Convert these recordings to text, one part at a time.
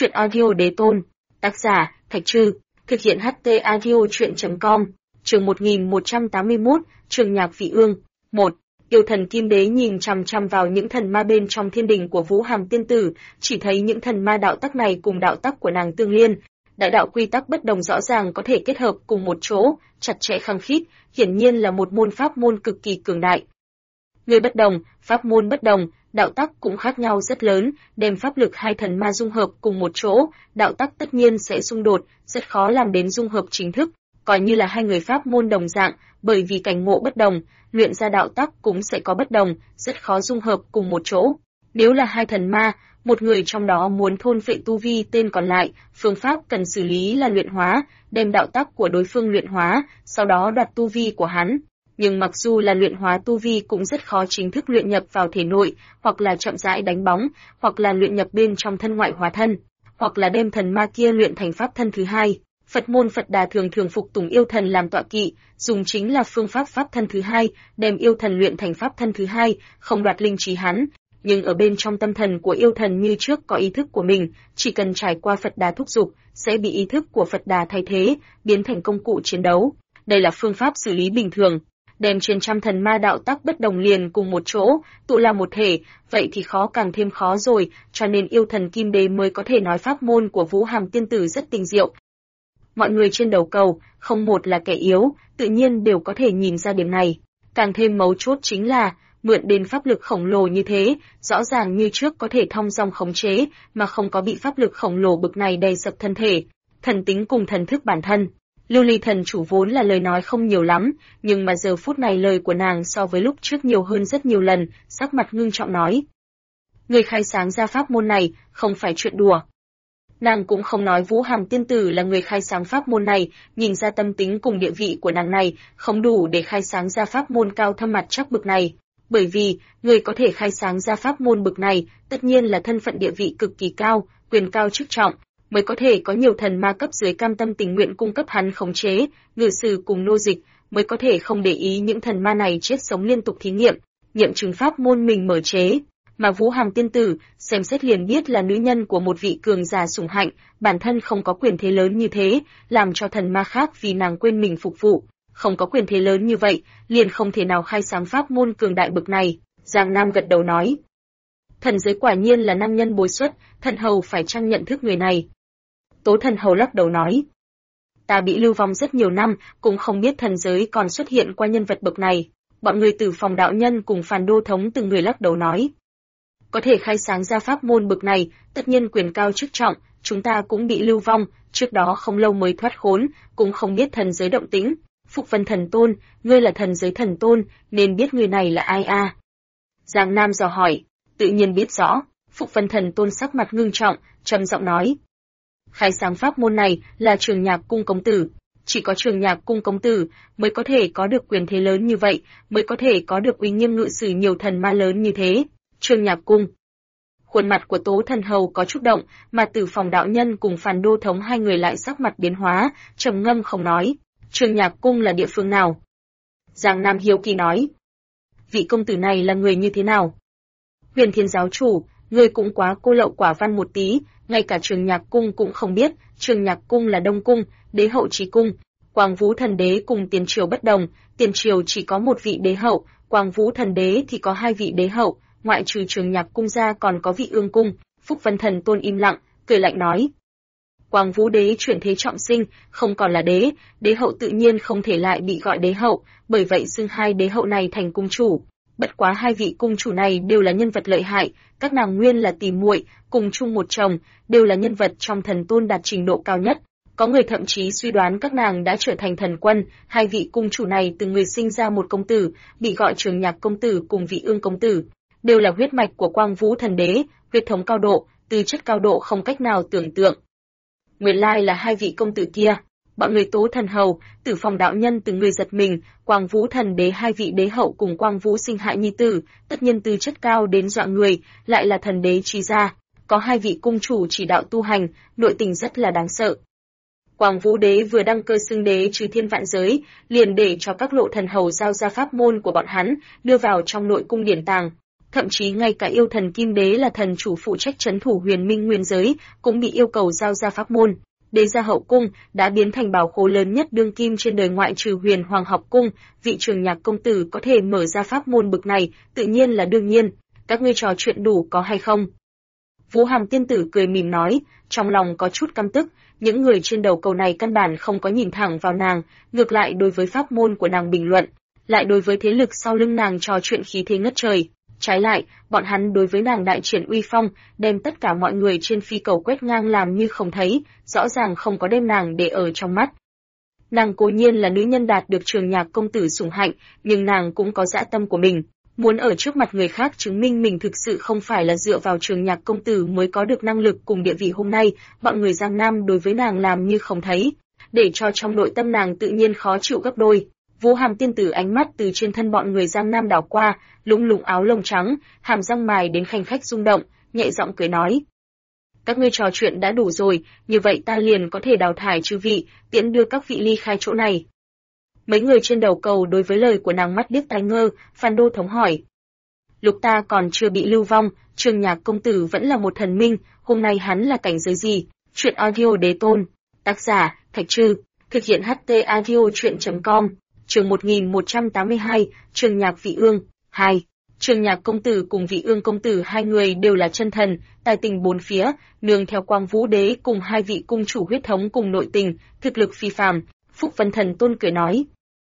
Truyện audio đế tôn. Tác giả, Thạch Trư. Thực hiện HT audio truyện.com. Chương 1181, Trường Nhạc Vị Ương. 1. Yêu thần Kim Đế nhìn chằm chằm vào những thần ma bên trong thiên đình của Vũ Hàm tiên tử, chỉ thấy những thần ma đạo tắc này cùng đạo tắc của nàng tương liên. Đại đạo quy tắc bất đồng rõ ràng có thể kết hợp cùng một chỗ, chặt chẽ khăng khít, hiển nhiên là một môn pháp môn cực kỳ cường đại. Người bất đồng, pháp môn bất đồng, đạo tắc cũng khác nhau rất lớn, đem pháp lực hai thần ma dung hợp cùng một chỗ, đạo tắc tất nhiên sẽ xung đột, rất khó làm đến dung hợp chính thức, coi như là hai người pháp môn đồng dạng, bởi vì cảnh ngộ bất đồng, luyện ra đạo tắc cũng sẽ có bất đồng, rất khó dung hợp cùng một chỗ. Nếu là hai thần ma, một người trong đó muốn thôn phệ tu vi tên còn lại, phương pháp cần xử lý là luyện hóa, đem đạo tắc của đối phương luyện hóa, sau đó đoạt tu vi của hắn. Nhưng mặc dù là luyện hóa tu vi cũng rất khó chính thức luyện nhập vào thể nội, hoặc là chậm rãi đánh bóng, hoặc là luyện nhập bên trong thân ngoại hóa thân, hoặc là đem thần ma kia luyện thành pháp thân thứ hai. Phật môn Phật Đà thường phục tùng yêu thần làm tọa kỵ, dùng chính là phương pháp pháp thân thứ hai, đem yêu thần luyện thành pháp thân thứ hai, không đoạt linh trí hắn. Nhưng ở bên trong tâm thần của yêu thần như trước có ý thức của mình, chỉ cần trải qua Phật Đà thúc giục, sẽ bị ý thức của Phật Đà thay thế, biến thành công cụ chiến đấu. Đây là phương pháp xử lý bình thường. Đem trên trăm thần ma đạo tắc bất đồng liền cùng một chỗ, tụ là một thể, vậy thì khó càng thêm khó rồi, cho nên yêu thần Kim Đế mới có thể nói pháp môn của Vũ Hàm tiên tử rất tinh diệu. Mọi người trên đầu cầu, không một là kẻ yếu, tự nhiên đều có thể nhìn ra điểm này. Càng thêm mấu chốt chính là, mượn đến pháp lực khổng lồ như thế, rõ ràng như trước có thể thong dong khống chế, mà không có bị pháp lực khổng lồ bực này đè sập thân thể, thần tính cùng thần thức bản thân. Lưu Ly thần chủ vốn là lời nói không nhiều lắm, nhưng mà giờ phút này lời của nàng so với lúc trước nhiều hơn rất nhiều lần, sắc mặt ngưng trọng nói. Người khai sáng ra pháp môn này, không phải chuyện đùa. Nàng cũng không nói Vũ Hàm tiên tử là người khai sáng pháp môn này, nhìn ra tâm tính cùng địa vị của nàng này, không đủ để khai sáng ra pháp môn cao thâm mặt chắc bực này. Bởi vì, người có thể khai sáng ra pháp môn bực này, tất nhiên là thân phận địa vị cực kỳ cao, quyền cao chức trọng, mới có thể có nhiều thần ma cấp dưới cam tâm tình nguyện cung cấp hắn khống chế, ngự sử cùng nô dịch, mới có thể không để ý những thần ma này chết sống liên tục thí nghiệm, nghiệm chứng pháp môn mình mở chế. Mà Vũ Hàm tiên tử, xem xét liền biết là nữ nhân của một vị cường giả sủng hạnh, bản thân không có quyền thế lớn như thế, làm cho thần ma khác vì nàng quên mình phục vụ, không có quyền thế lớn như vậy, liền không thể nào khai sáng pháp môn cường đại bực này. Giang Nam gật đầu nói. Thần giới quả nhiên là nam nhân bối xuất, thần hầu phải chăng nhận thức người này? Tố thần hầu lắc đầu nói. Ta bị lưu vong rất nhiều năm, cũng không biết thần giới còn xuất hiện qua nhân vật bậc này. Bọn người Tử Phòng đạo nhân cùng Phàn Đô thống từng người lắc đầu nói. Có thể khai sáng ra pháp môn bậc này, tất nhiên quyền cao chức trọng, chúng ta cũng bị lưu vong, trước đó không lâu mới thoát khốn, cũng không biết thần giới động tĩnh. Phục Vân thần tôn, ngươi là thần giới thần tôn, nên biết người này là ai a? Giang Nam dò hỏi, tự nhiên biết rõ. Phục Vân thần tôn sắc mặt ngưng trọng, trầm giọng nói. Khai sáng pháp môn này là Trường Nhạc cung công tử, chỉ có Trường Nhạc cung công tử mới có thể có được quyền thế lớn như vậy, mới có thể có được uy nghiêm ngự sử nhiều thần ma lớn như thế. Trường Nhạc cung. Khuôn mặt của Tố thần hầu có chút động, mà Tử Phòng đạo nhân cùng Phàn Đô thống hai người lại sắc mặt biến hóa, trầm ngâm không nói. Trường Nhạc cung là địa phương nào? Giang Nam hiếu kỳ nói. Vị công tử này là người như thế nào? Huyền Thiên giáo chủ, người cũng quá cô lậu quả văn một tí, ngay cả Trường Nhạc cung cũng không biết. Trường Nhạc cung là Đông cung, đế hậu chí cung. Quang Vũ thần đế cùng Tiền triều bất đồng, Tiền triều chỉ có một vị đế hậu, Quang Vũ thần đế thì có hai vị đế hậu, ngoại trừ Trường Nhạc cung ra còn có vị Ương cung. Phúc Vân thần tôn im lặng, cười lạnh nói. Quang Vũ đế chuyển thế trọng sinh, không còn là đế, đế hậu tự nhiên không thể lại bị gọi đế hậu, bởi vậy xưng hai đế hậu này thành cung chủ. Bất quá hai vị cung chủ này đều là nhân vật lợi hại, các nàng nguyên là tỷ muội, cùng chung một chồng, đều là nhân vật trong thần tôn đạt trình độ cao nhất. Có người thậm chí suy đoán các nàng đã trở thành thần quân, hai vị cung chủ này từng người sinh ra một công tử, bị gọi Trường Nhạc công tử cùng vị Ương công tử, đều là huyết mạch của Quang Vũ thần đế, huyết thống cao độ, tư chất cao độ không cách nào tưởng tượng. Nguyên lai là hai vị công tử kia. Bọn người Tố thần hầu, Tử Phòng đạo nhân từng người giật mình, Quang Vũ thần đế hai vị đế hậu cùng Quang Vũ sinh hại nhi tử, tất nhiên tư chất cao đến dọa người, lại là thần đế chi gia, có hai vị cung chủ chỉ đạo tu hành, nội tình rất là đáng sợ. Quang Vũ đế vừa đăng cơ xưng đế trừ thiên vạn giới, liền để cho các lộ thần hầu giao ra pháp môn của bọn hắn, đưa vào trong nội cung điển tàng. thậm chí ngay cả yêu thần Kim Đế là thần chủ phụ trách trấn thủ Huyền Minh Nguyên giới, cũng bị yêu cầu giao ra pháp môn. Đế gia hậu cung đã biến thành bảo khố lớn nhất đương kim trên đời ngoại trừ Huyền Hoàng học cung, vị Trường Nhạc công tử có thể mở ra pháp môn bực này, tự nhiên là đương nhiên. Các ngươi trò chuyện đủ có hay không? Vũ Hàm tiên tử cười mỉm nói, trong lòng có chút căm tức, những người trên đầu cầu này căn bản không có nhìn thẳng vào nàng, ngược lại đối với pháp môn của nàng bình luận, lại đối với thế lực sau lưng nàng trò chuyện khí thế ngất trời. Trái lại, bọn hắn đối với nàng đại triển uy phong, đem tất cả mọi người trên phi cầu quét ngang làm như không thấy, rõ ràng không có đem nàng để ở trong mắt. Nàng cố nhiên là nữ nhân đạt được Trường Nhạc công tử sủng hạnh, nhưng nàng cũng có dã tâm của mình, muốn ở trước mặt người khác chứng minh mình thực sự không phải là dựa vào Trường Nhạc công tử mới có được năng lực cùng địa vị hôm nay, bọn người Giang Nam đối với nàng làm như không thấy, để cho trong nội tâm nàng tự nhiên khó chịu gấp đôi. Vũ Hàm tiên tử ánh mắt từ trên thân bọn người Giang Nam đảo qua, lúng lúng áo lông trắng, hàm răng mài đến khanh khách rung động, nhẹ giọng cười nói: "Các ngươi trò chuyện đã đủ rồi, như vậy ta liền có thể đào thải chư vị, tiễn đưa các vị ly khai chỗ này." Mấy người trên đầu cầu đối với lời của nàng mắt điếc tai ngơ, Phan Đô Thống hỏi: "Lúc ta còn chưa bị lưu vong, Trường Nhạc công tử vẫn là một thần minh, hôm nay hắn là cảnh giới gì?" Chuyện audio đế tôn. Tác giả: Thạch Trư. Thực hiện HT audio truyện.com. Chương 1182, Trường Nhạc Vị Ương 2. Trường Nhạc công tử cùng Vị Ương công tử hai người đều là chân thần, tài tình bốn phía, nương theo Quang Vũ đế cùng hai vị cung chủ huyết thống cùng nội tình, thực lực phi phàm. Phúc Vân Thần Tôn cười nói: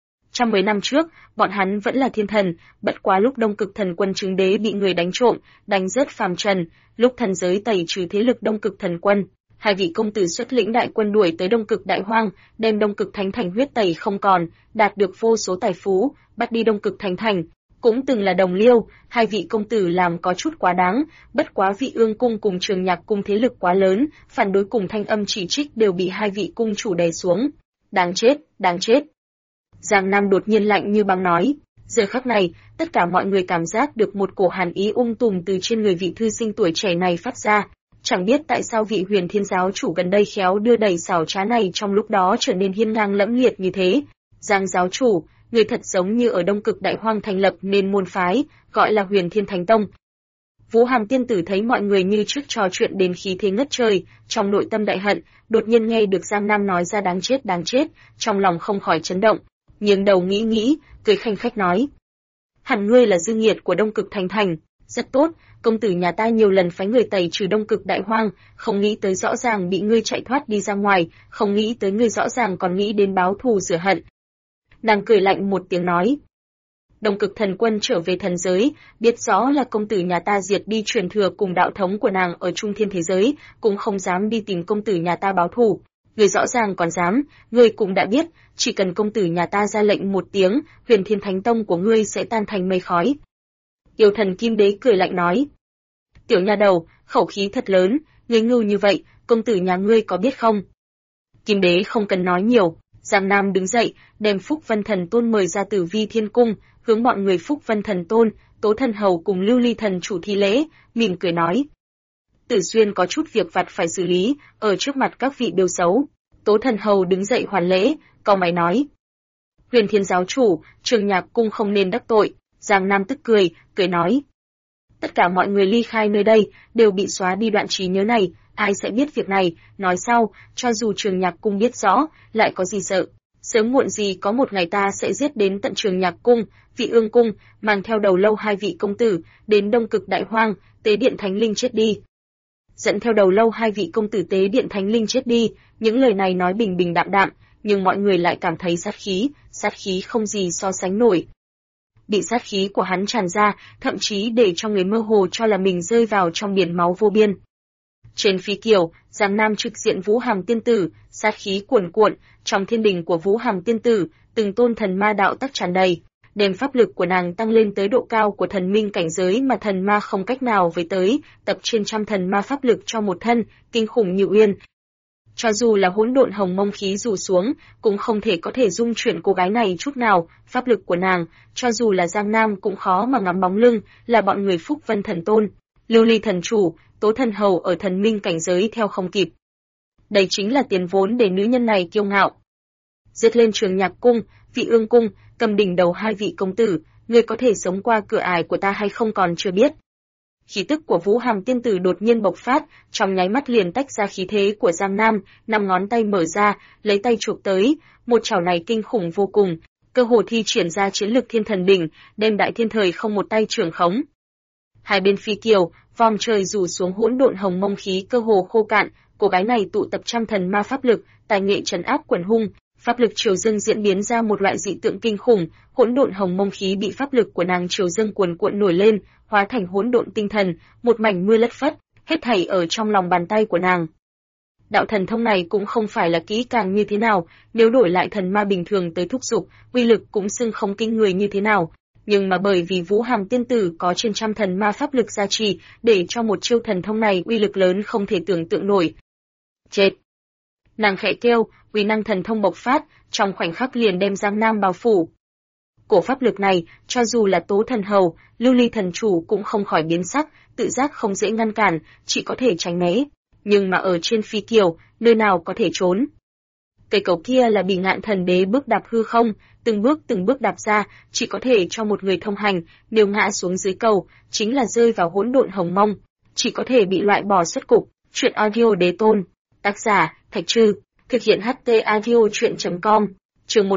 110 năm trước, bọn hắn vẫn là thiên thần, bất quá lúc Đông Cực Thần Quân chứng đế bị người đánh trộm, đánh rớt phàm trần, lúc thần giới tẩy trừ thế lực Đông Cực Thần Quân, hai vị công tử xuất lĩnh đại quân đuổi tới Đông Cực Đại Hoang, đem Đông Cực Thánh Thành huyết tẩy không còn, đạt được vô số tài phú, bắt đi Đông Cực Thánh Thành. Cũng từng là đồng liêu, hai vị công tử làm có chút quá đáng, bất quá Vị Ương cung cùng Trường Nhạc cung thế lực quá lớn, phản đối cùng thanh âm chỉ trích đều bị hai vị cung chủ đè xuống. Đáng chết, đáng chết. Giang Nam đột nhiên lạnh như băng nói. Giờ khắc này, tất cả mọi người cảm giác được một cổ hàn ý tùm từ trên người vị thư sinh tuổi trẻ này phát ra. Chẳng biết tại sao vị Huyền Thiên giáo chủ gần đây khéo đưa đẩy xảo trá này trong lúc đó trở nên hiên ngang lẫm liệt như thế. Giang giáo chủ, người thật giống như ở Đông Cực Đại Hoang thành lập nên môn phái, gọi là Huyền Thiên Thánh Tông. Vũ Hàm tiên tử thấy mọi người như trước trò chuyện đến khí thế ngất trời, trong nội tâm đại hận, đột nhiên nghe được Giang Nam nói ra đáng chết, trong lòng không khỏi chấn động, nghiêng đầu nghĩ, cười khanh khách nói: "Hẳn ngươi là dư nghiệt của Đông Cực Thành, rất tốt, công tử nhà ta nhiều lần phái người tẩy trừ Đông Cực Đại Hoang, không nghĩ tới rõ ràng bị ngươi chạy thoát đi ra ngoài, không nghĩ tới ngươi rõ ràng còn nghĩ đến báo thù rửa hận." Nàng cười lạnh một tiếng nói: "Đông Cực Thần Quân trở về thần giới, biết rõ là công tử nhà ta diệt đi truyền thừa cùng đạo thống của nàng ở Trung Thiên thế giới, cũng không dám đi tìm công tử nhà ta báo thù. Ngươi rõ ràng còn dám, ngươi cũng đã biết, chỉ cần công tử nhà ta ra lệnh một tiếng, Huyền Thiên Thánh Tông của ngươi sẽ tan thành mây khói." Yêu thần Kim Đế cười lạnh nói: "Tiểu nha đầu, khẩu khí thật lớn, ngươi ngưu như vậy, công tử nhà ngươi có biết không?" Kim Đế không cần nói nhiều, Giang Nam đứng dậy, đem Phúc Vân Thần Tôn mời ra Tử Vi Thiên Cung, hướng bọn người Phúc Vân Thần Tôn, Tố Thần Hầu cùng Lưu Ly Thần chủ thi lễ, mỉm cười nói: "Tử Xuyên có chút việc vặt phải xử lý, ở trước mặt các vị đều xấu." Tố Thần Hầu đứng dậy hoàn lễ, cau mày nói: "Huyền Thiên giáo chủ, Trường Nhạc cung không nên đắc tội." Giang Nam tức cười nói: "Tất cả mọi người ly khai nơi đây, đều bị xóa đi đoạn trí nhớ này, ai sẽ biết việc này, nói sau, cho dù Trường Nhạc cung biết rõ, lại có gì sợ. Sớm muộn gì có một ngày ta sẽ giết đến tận Trường Nhạc cung, Vị Ương cung, mang theo đầu lâu hai vị công tử, đến Đông Cực Đại Hoang, tế điện thánh linh chết đi." Dẫn theo đầu lâu hai vị công tử tế điện thánh linh chết đi, những lời này nói bình bình đạm đạm, nhưng mọi người lại cảm thấy sát khí không gì so sánh nổi. Bị sát khí của hắn tràn ra, thậm chí để cho người mơ hồ cho là mình rơi vào trong biển máu vô biên. Trên phi kiều, Giang Nam trực diện Vũ Hàm tiên tử, sát khí cuồn cuộn, trong thiên đình của Vũ Hàm tiên tử, từng tôn thần ma đạo tắc tràn đầy, đem pháp lực của nàng tăng lên tới độ cao của thần minh cảnh giới mà thần ma không cách nào với tới, tập trên trăm thần ma pháp lực cho một thân, kinh khủng như uyên. Cho dù là hỗn độn hồng mông khí rủ xuống, cũng không thể có thể dung chuyển cô gái này chút nào, pháp lực của nàng, cho dù là Giang Nam cũng khó mà ngắm bóng lưng, là bọn người Phúc Vân Thần Tôn, Lưu Ly Thần Chủ, Tố Thần Hầu ở thần minh cảnh giới theo không kịp. Đây chính là tiền vốn để nữ nhân này kiêu ngạo. Giết lên Trường Nhạc cung, Vị Ương cung, cầm đỉnh đầu hai vị công tử, ngươi có thể sống qua cửa ải của ta hay không còn chưa biết. Khí tức của Vũ Hàm tiên tử đột nhiên bộc phát, trong nháy mắt liền tách ra khí thế của Giang Nam, 5 ngón tay mở ra, lấy tay chụp tới, một chảo này kinh khủng vô cùng, cơ hồ thi triển ra chiến lực thiên thần đỉnh, đem đại thiên thời không một tay trưởng khống. Hai bên phi kiều, vòm trời rủ xuống hỗn độn hồng mông khí cơ hồ khô cạn, cô gái này tụ tập trăm thần ma pháp lực, tài nghệ trấn áp quần hung, pháp lực triều dâng diễn biến ra một loại dị tượng kinh khủng, hỗn độn hồng mông khí bị pháp lực của nàng triều dâng cuồn cuộn nổi lên, hóa thành hỗn độn tinh thần, một mảnh mưa lất phất, hết thảy ở trong lòng bàn tay của nàng. Đạo thần thông này cũng không phải là kỹ càng như thế nào, nếu đổi lại thần ma bình thường tới thúc giục, uy lực cũng xưng không kinh người như thế nào. Nhưng mà bởi vì Vũ Hàm tiên tử có trên trăm thần ma pháp lực gia trì, để cho một chiêu thần thông này uy lực lớn không thể tưởng tượng nổi. Chết! Nàng khẽ kêu, uy năng thần thông bộc phát, trong khoảnh khắc liền đem Giang Nam bao phủ. Cổ pháp lực này, cho dù là Tố thần hầu, Lưu Ly thần chủ cũng không khỏi biến sắc, tự giác không dễ ngăn cản, chỉ có thể tránh né. Nhưng mà ở trên phi kiều, nơi nào có thể trốn. Cây cầu kia là Bỉ Ngạn thần đế bước đạp hư không, từng bước đạp ra, chỉ có thể cho một người thông hành, nếu ngã xuống dưới cầu, chính là rơi vào hỗn độn hồng mông, chỉ có thể bị loại bỏ xuất cục. Truyện audio đế tôn, tác giả, Thạch Trư, thực hiện HT audio truyện.com, chương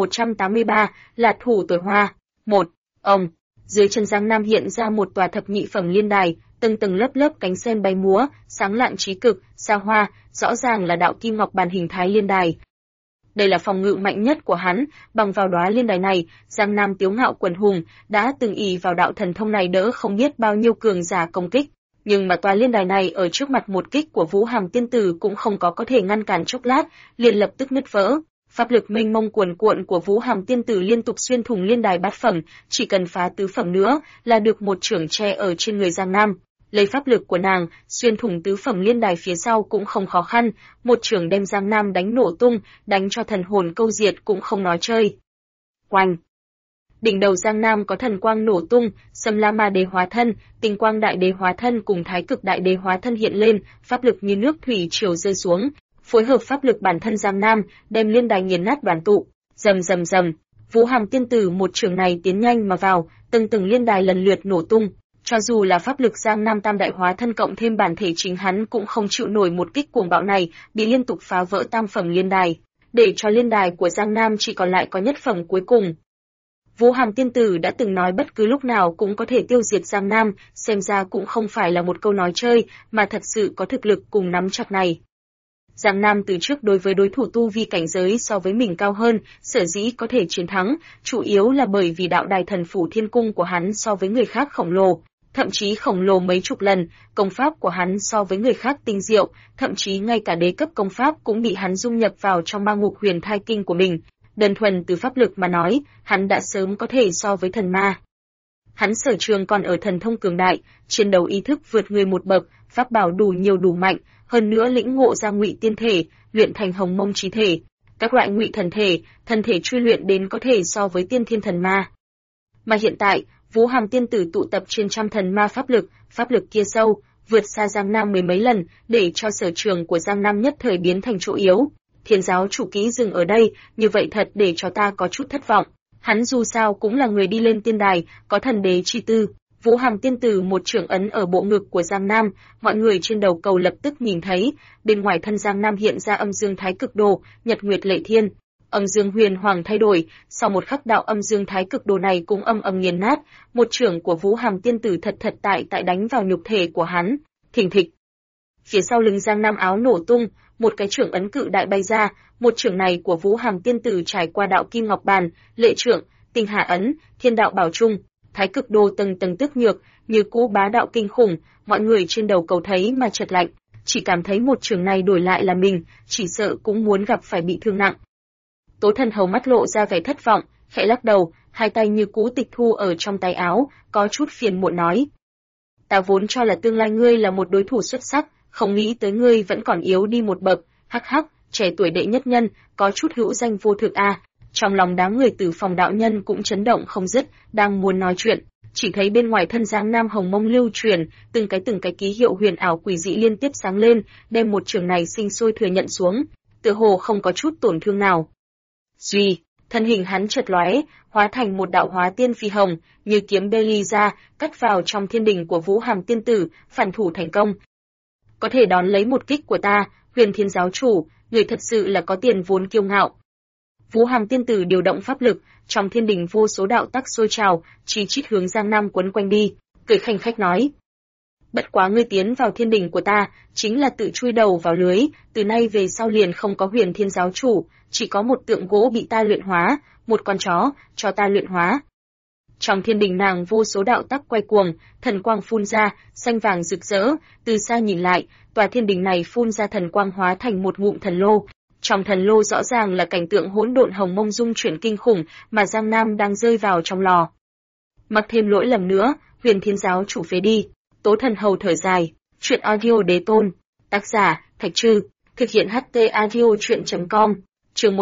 1183, là thủ tuổi hoa. 1. Ông, dưới chân Giang Nam hiện ra một tòa thập nhị phẩm liên đài, tầng tầng lớp lớp cánh sen bay múa, sáng lạn trí cực, xa hoa, rõ ràng là đạo kim ngọc bàn hình thái liên đài. Đây là phòng ngự mạnh nhất của hắn, bằng vào đóa liên đài này, Giang Nam tiếu ngạo quần hùng, đã từng ỷ vào đạo thần thông này đỡ không biết bao nhiêu cường giả công kích. Nhưng mà tòa liên đài này ở trước mặt một kích của Vũ Hàm tiên tử cũng không có thể ngăn cản chốc lát, liền lập tức nứt vỡ. Pháp lực mênh mông cuồn cuộn của Vũ Hàm tiên tử liên tục xuyên thủng liên đài bát phẩm, chỉ cần phá tứ phẩm nữa là được một chưởng che ở trên người Giang Nam. Lấy pháp lực của nàng, xuyên thủng tứ phẩm liên đài phía sau cũng không khó khăn, một chưởng đem Giang Nam đánh nổ tung, đánh cho thần hồn câu diệt cũng không nói chơi. Oanh! Đỉnh đầu Giang Nam có thần quang nổ tung, Sâm La Ma Đế hóa thân, Tinh Quang Đại Đế hóa thân cùng Thái Cực Đại Đế hóa thân hiện lên, pháp lực như nước thủy triều rơi xuống, phối hợp pháp lực bản thân Giang Nam, đem liên đài nghiền nát đoàn tụ. Rầm rầm rầm, Vũ Hàm tiên tử một chưởng này tiến nhanh mà vào, từng liên đài lần lượt nổ tung. Cho dù là pháp lực Giang Nam tam đại hóa thân cộng thêm bản thể chính hắn cũng không chịu nổi một kích cuồng bạo này, bị liên tục phá vỡ tam phẩm liên đài, để cho liên đài của Giang Nam chỉ còn lại có nhất phẩm cuối cùng. Vũ Hàm tiên tử đã từng nói bất cứ lúc nào cũng có thể tiêu diệt Giang Nam, xem ra cũng không phải là một câu nói chơi, mà thật sự có thực lực cùng nắm chắc này. Giang Nam từ trước đối với đối thủ tu vi cảnh giới so với mình cao hơn, sở dĩ có thể chiến thắng, chủ yếu là bởi vì đạo đài thần phủ thiên cung của hắn so với người khác khổng lồ, thậm chí khổng lồ mấy chục lần, công pháp của hắn so với người khác tinh diệu, thậm chí ngay cả đế cấp công pháp cũng bị hắn dung nhập vào trong ma ngục huyền thai kinh của mình. Đơn thuần từ pháp lực mà nói, hắn đã sớm có thể so với thần ma. Hắn sở trường còn ở thần thông cường đại, chiến đấu ý thức vượt người một bậc, pháp bảo đủ nhiều đủ mạnh, hơn nữa lĩnh ngộ ra ngụy tiên thể, luyện thành hồng mông chí thể, các loại ngụy thần thể truy luyện đến có thể so với tiên thiên thần ma. Mà hiện tại, Vũ Hàm tiên tử tụ tập trên trăm thần ma pháp lực kia sâu, vượt xa Giang Nam mười mấy lần, để cho sở trường của Giang Nam nhất thời biến thành chỗ yếu. Thiên giáo chủ ký dừng ở đây, như vậy thật để cho ta có chút thất vọng. Hắn dù sao cũng là người đi lên tiên đài, có thần đế chi tư. Vũ Hàm tiên tử một chưởng ấn ở bộ ngực của Giang Nam, mọi người trên đầu cầu lập tức nhìn thấy, bên ngoài thân Giang Nam hiện ra âm dương thái cực đồ, nhật nguyệt lệ thiên. Âm dương huyền hoàng thay đổi, sau một khắc đạo âm dương thái cực đồ này cũng âm nghiền nát, một chưởng của Vũ Hàm tiên tử thật tại đánh vào nhục thể của hắn, thình thịch. Phía sau lưng Giang Nam áo nổ tung, một cái chưởng ấn cự đại bay ra, một chưởng này của Vũ Hàm tiên tử trải qua đạo kim ngọc bàn, lệ chưởng, tinh hà ấn, thiên đạo bảo trung, thái cực đồ tầng tức nhược, như cũ bá đạo kinh khủng, mọi người trên đầu cầu thấy mà chợt lạnh, chỉ cảm thấy một chưởng này đổi lại là mình, chỉ sợ cũng muốn gặp phải bị thương nặng. Tố thần hầu mắt lộ ra vẻ thất vọng, khẽ lắc đầu, hai tay như cũ tịch thu ở trong tay áo, có chút phiền muộn nói: "Ta vốn cho là tương lai ngươi là một đối thủ xuất sắc, không nghĩ tới ngươi vẫn còn yếu đi một bậc." Hắc hắc, trẻ tuổi đệ nhất nhân, có chút hữu danh vô thực a. Trong lòng đám người Tử Phòng đạo nhân cũng chấn động không dứt, đang muốn nói chuyện, chỉ thấy bên ngoài thân Giang Nam hồng mông lưu truyền, từng cái ký hiệu huyền ảo quỷ dị liên tiếp sáng lên, đem một trường này sinh sôi thừa nhận xuống, tựa hồ không có chút tổn thương nào. Duy, thân hình hắn chợt lóe, hóa thành một đạo hóa tiên phi hồng, như kiếm bê ly ra, cắt vào trong thiên đình của Vũ Hàm tiên tử, phản thủ thành công. Có thể đón lấy một kích của ta, Huyền Thiên giáo chủ, người thật sự là có tiền vốn kiêu ngạo. Vũ Hàm tiên tử điều động pháp lực, trong thiên đình vô số đạo tắc sôi trào, chi chít hướng Giang Nam quấn quanh đi, cười khanh khách nói: bất quá ngươi tiến vào thiên đình của ta, chính là tự chui đầu vào lưới, từ nay về sau liền không có Huyền Thiên giáo chủ, chỉ có một tượng gỗ bị ta luyện hóa, một con chó, cho ta luyện hóa. Trong thiên đình nàng vô số đạo tắc quay cuồng, thần quang phun ra, xanh vàng rực rỡ, từ xa nhìn lại, tòa thiên đình này phun ra thần quang hóa thành một ngụm thần lô. Trong thần lô rõ ràng là cảnh tượng hỗn độn hồng mông dung chuyển kinh khủng, mà Giang Nam đang rơi vào trong lò. Mắc thêm lỗi lầm nữa, Huyền Thiên giáo chủ phế đi. Tố Thần Hầu thở dài. Truyện audio đế tôn. Tác giả Thạch Trư. Thực hiện HT audio truyện.com. Chương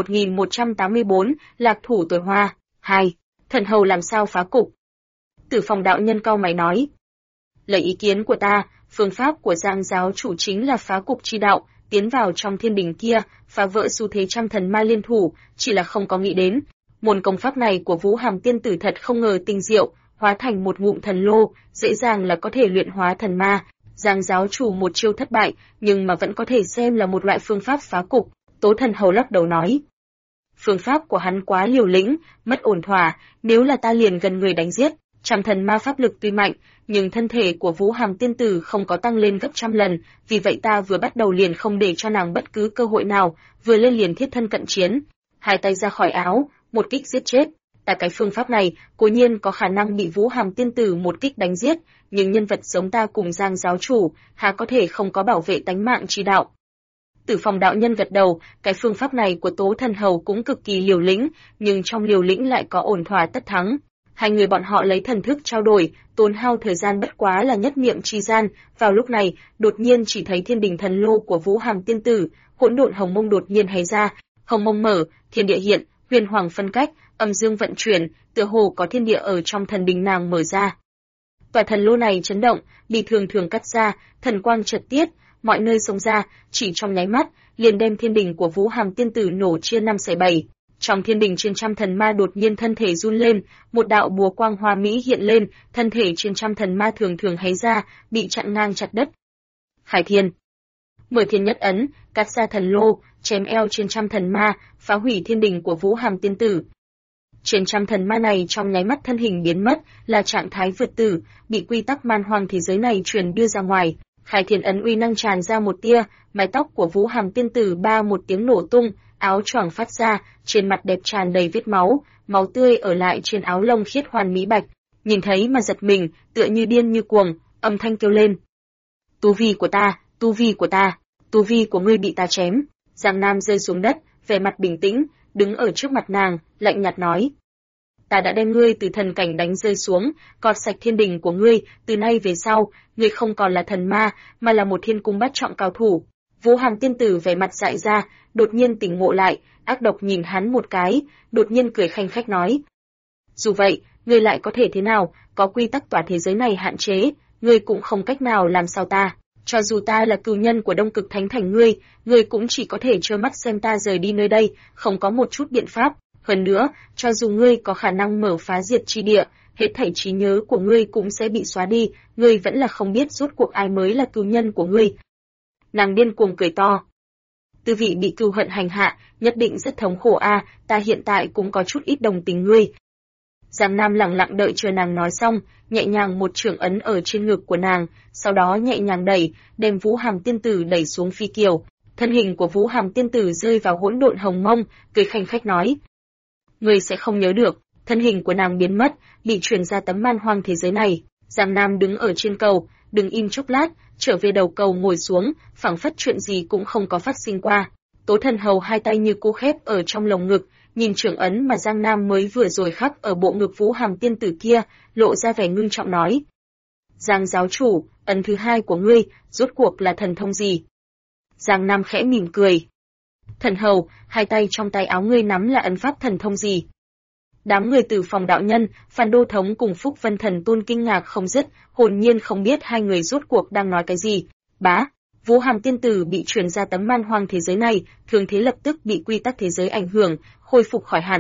1184, Lạc thủ tuổi hoa. 2. Thần Hầu làm sao phá cục? Tử Phong đạo nhân cau mày nói. Lấy ý kiến của ta, phương pháp của Giang giáo chủ chính là phá cục chi đạo, tiến vào trong thiên đình kia, phá vỡ xu thế trăm thần ma liên thủ, chỉ là không có nghĩ đến. Môn công pháp này của Vũ Hàm tiên tử thật không ngờ tinh diệu, hóa thành một ngụm thần lô, dễ dàng là có thể luyện hóa thần ma. Giang giáo chủ một chiêu thất bại, nhưng mà vẫn có thể xem là một loại phương pháp phá cục. Tố Thần Hầu lắc đầu nói. Phương pháp của hắn quá liều lĩnh, mất ổn thỏa, nếu là ta liền gần người đánh giết. Trăm thần ma pháp lực tuy mạnh, nhưng thân thể của Vũ Hàm tiên tử không có tăng lên gấp trăm lần, vì vậy ta vừa bắt đầu liền không để cho nàng bất cứ cơ hội nào, vừa lên liền thiết thân cận chiến. Hai tay ra khỏi áo, một kích giết chết. Tại cái phương pháp này, cố nhiên có khả năng bị Vũ Hàm tiên tử một kích đánh giết, nhưng nhân vật giống ta cùng Giang giáo chủ, há có thể không có bảo vệ tánh mạng chi đạo. Tử Phong đạo nhân gật đầu, cái phương pháp này của Tố Thần Hầu cũng cực kỳ liều lĩnh, nhưng trong liều lĩnh lại có ổn thỏa tất thắng. Hai người bọn họ lấy thần thức trao đổi, tốn hao thời gian bất quá là nhất niệm chi gian. Vào lúc này, đột nhiên chỉ thấy thiên đình thần lô của Vũ Hàm tiên tử, hỗn độn hồng mông đột nhiên hé ra, hồng mông mở, thiên địa hiện, huyền hoàng phân cách, âm dương vận chuyển, tựa hồ có thiên địa ở trong thần đình nàng mở ra. Tòa thần lô này chấn động, bị thường thường cắt ra, thần quang chợt tiết, mọi nơi xông ra, chỉ trong nháy mắt, liền đem thiên đình của Vũ Hàm tiên tử nổ chia 5/7. Trong thiên đình trên trăm thần ma đột nhiên thân thể run lên, một đạo bùa quang hoa mỹ hiện lên, thân thể trên trăm thần ma thường thường hé ra, bị chặn ngang chặt đất. Khải Thiên, Mười Thiên nhất ấn, cắt ra thần lô, chém eo trên trăm thần ma, phá hủy thiên đình của Vũ Hàm tiên tử. Trên trăm thần ma này trong nháy mắt thân hình biến mất, là trạng thái vượt tử, bị quy tắc man hoang thế giới này truyền đưa ra ngoài. Khải Thiên ấn uy năng tràn ra một tia, mái tóc của Vũ Hàm tiên tử ba một tiếng nổ tung, áo choàng phát ra, trên mặt đẹp tràn đầy vết máu, máu tươi ở lại trên áo lông khiết hoàn mỹ bạch, nhìn thấy mà giật mình, tựa như điên như cuồng, âm thanh kêu lên: "Tu vi của ta, tu vi của ta, tu vi của ngươi bị ta chém." Giang Nam rơi xuống đất, vẻ mặt bình tĩnh, đứng ở trước mặt nàng, lạnh nhạt nói: "Ta đã đem ngươi từ thần cảnh đánh rơi xuống, cọt sạch thiên đình của ngươi, từ nay về sau, ngươi không còn là thần ma, mà là một thiên cung bát trọng cao thủ." Vũ Hàm tiên tử vẻ mặt dại ra, đột nhiên tỉnh ngộ lại, ác độc nhìn hắn một cái, đột nhiên cười khanh khách nói: "Dù vậy, ngươi lại có thể thế nào, có quy tắc tỏa thế giới này hạn chế, ngươi cũng không cách nào làm sao ta. Cho dù ta là cừu nhân của Đông Cực Thánh Thành ngươi cũng chỉ có thể trơ mắt xem ta rời đi nơi đây, không có một chút biện pháp. Hơn nữa, cho dù ngươi có khả năng mở phá diệt chi địa, hết thảy trí nhớ của ngươi cũng sẽ bị xóa đi, ngươi vẫn là không biết rốt cuộc ai mới là cừu nhân của ngươi." Nàng điên cuồng cười to. "Tư vị bị cừu hận hành hạ, nhất định rất thống khổ a, ta hiện tại cũng có chút ít đồng tình ngươi." Giang Nam lặng lặng đợi chờ nàng nói xong, nhẹ nhàng một chưởng ấn ở trên ngực của nàng, sau đó nhẹ nhàng đẩy, đem Vũ Hàm tiên tử đẩy xuống phi kiều. Thân hình của Vũ Hàm tiên tử rơi vào hỗn độn hồng mông, cười khanh khách nói: "Ngươi sẽ không nhớ được." Thân hình của nàng biến mất, bị truyền ra tấm man hoang thế giới này. Giang Nam đứng ở trên cầu, đứng im chốc lát, trở về đầu cầu ngồi xuống, phảng phất chuyện gì cũng không có phát sinh qua. Tố Thần Hầu hai tay như cú khép ở trong lồng ngực, nhìn trưởng ấn mà Giang Nam mới vừa rồi khắc ở bộ ngực Vũ Hàm tiên tử kia, lộ ra vẻ ngưng trọng nói: "Giang giáo chủ, ấn thứ hai của ngươi, rốt cuộc là thần thông gì?" Giang Nam khẽ mỉm cười: "Thần Hầu, hai tay trong tay áo ngươi nắm là ấn pháp thần thông gì?" Đám người Tử Phong đạo nhân, Phan Đô Thống cùng Phúc Vân Thần Tôn kinh ngạc không dứt, hồn nhiên không biết hai người rốt cuộc đang nói cái gì. Bá, Vũ Hàm tiên tử bị truyền ra tấm man hoang thế giới này, thương thế lập tức bị quy tắc thế giới ảnh hưởng, khôi phục khỏi hẳn.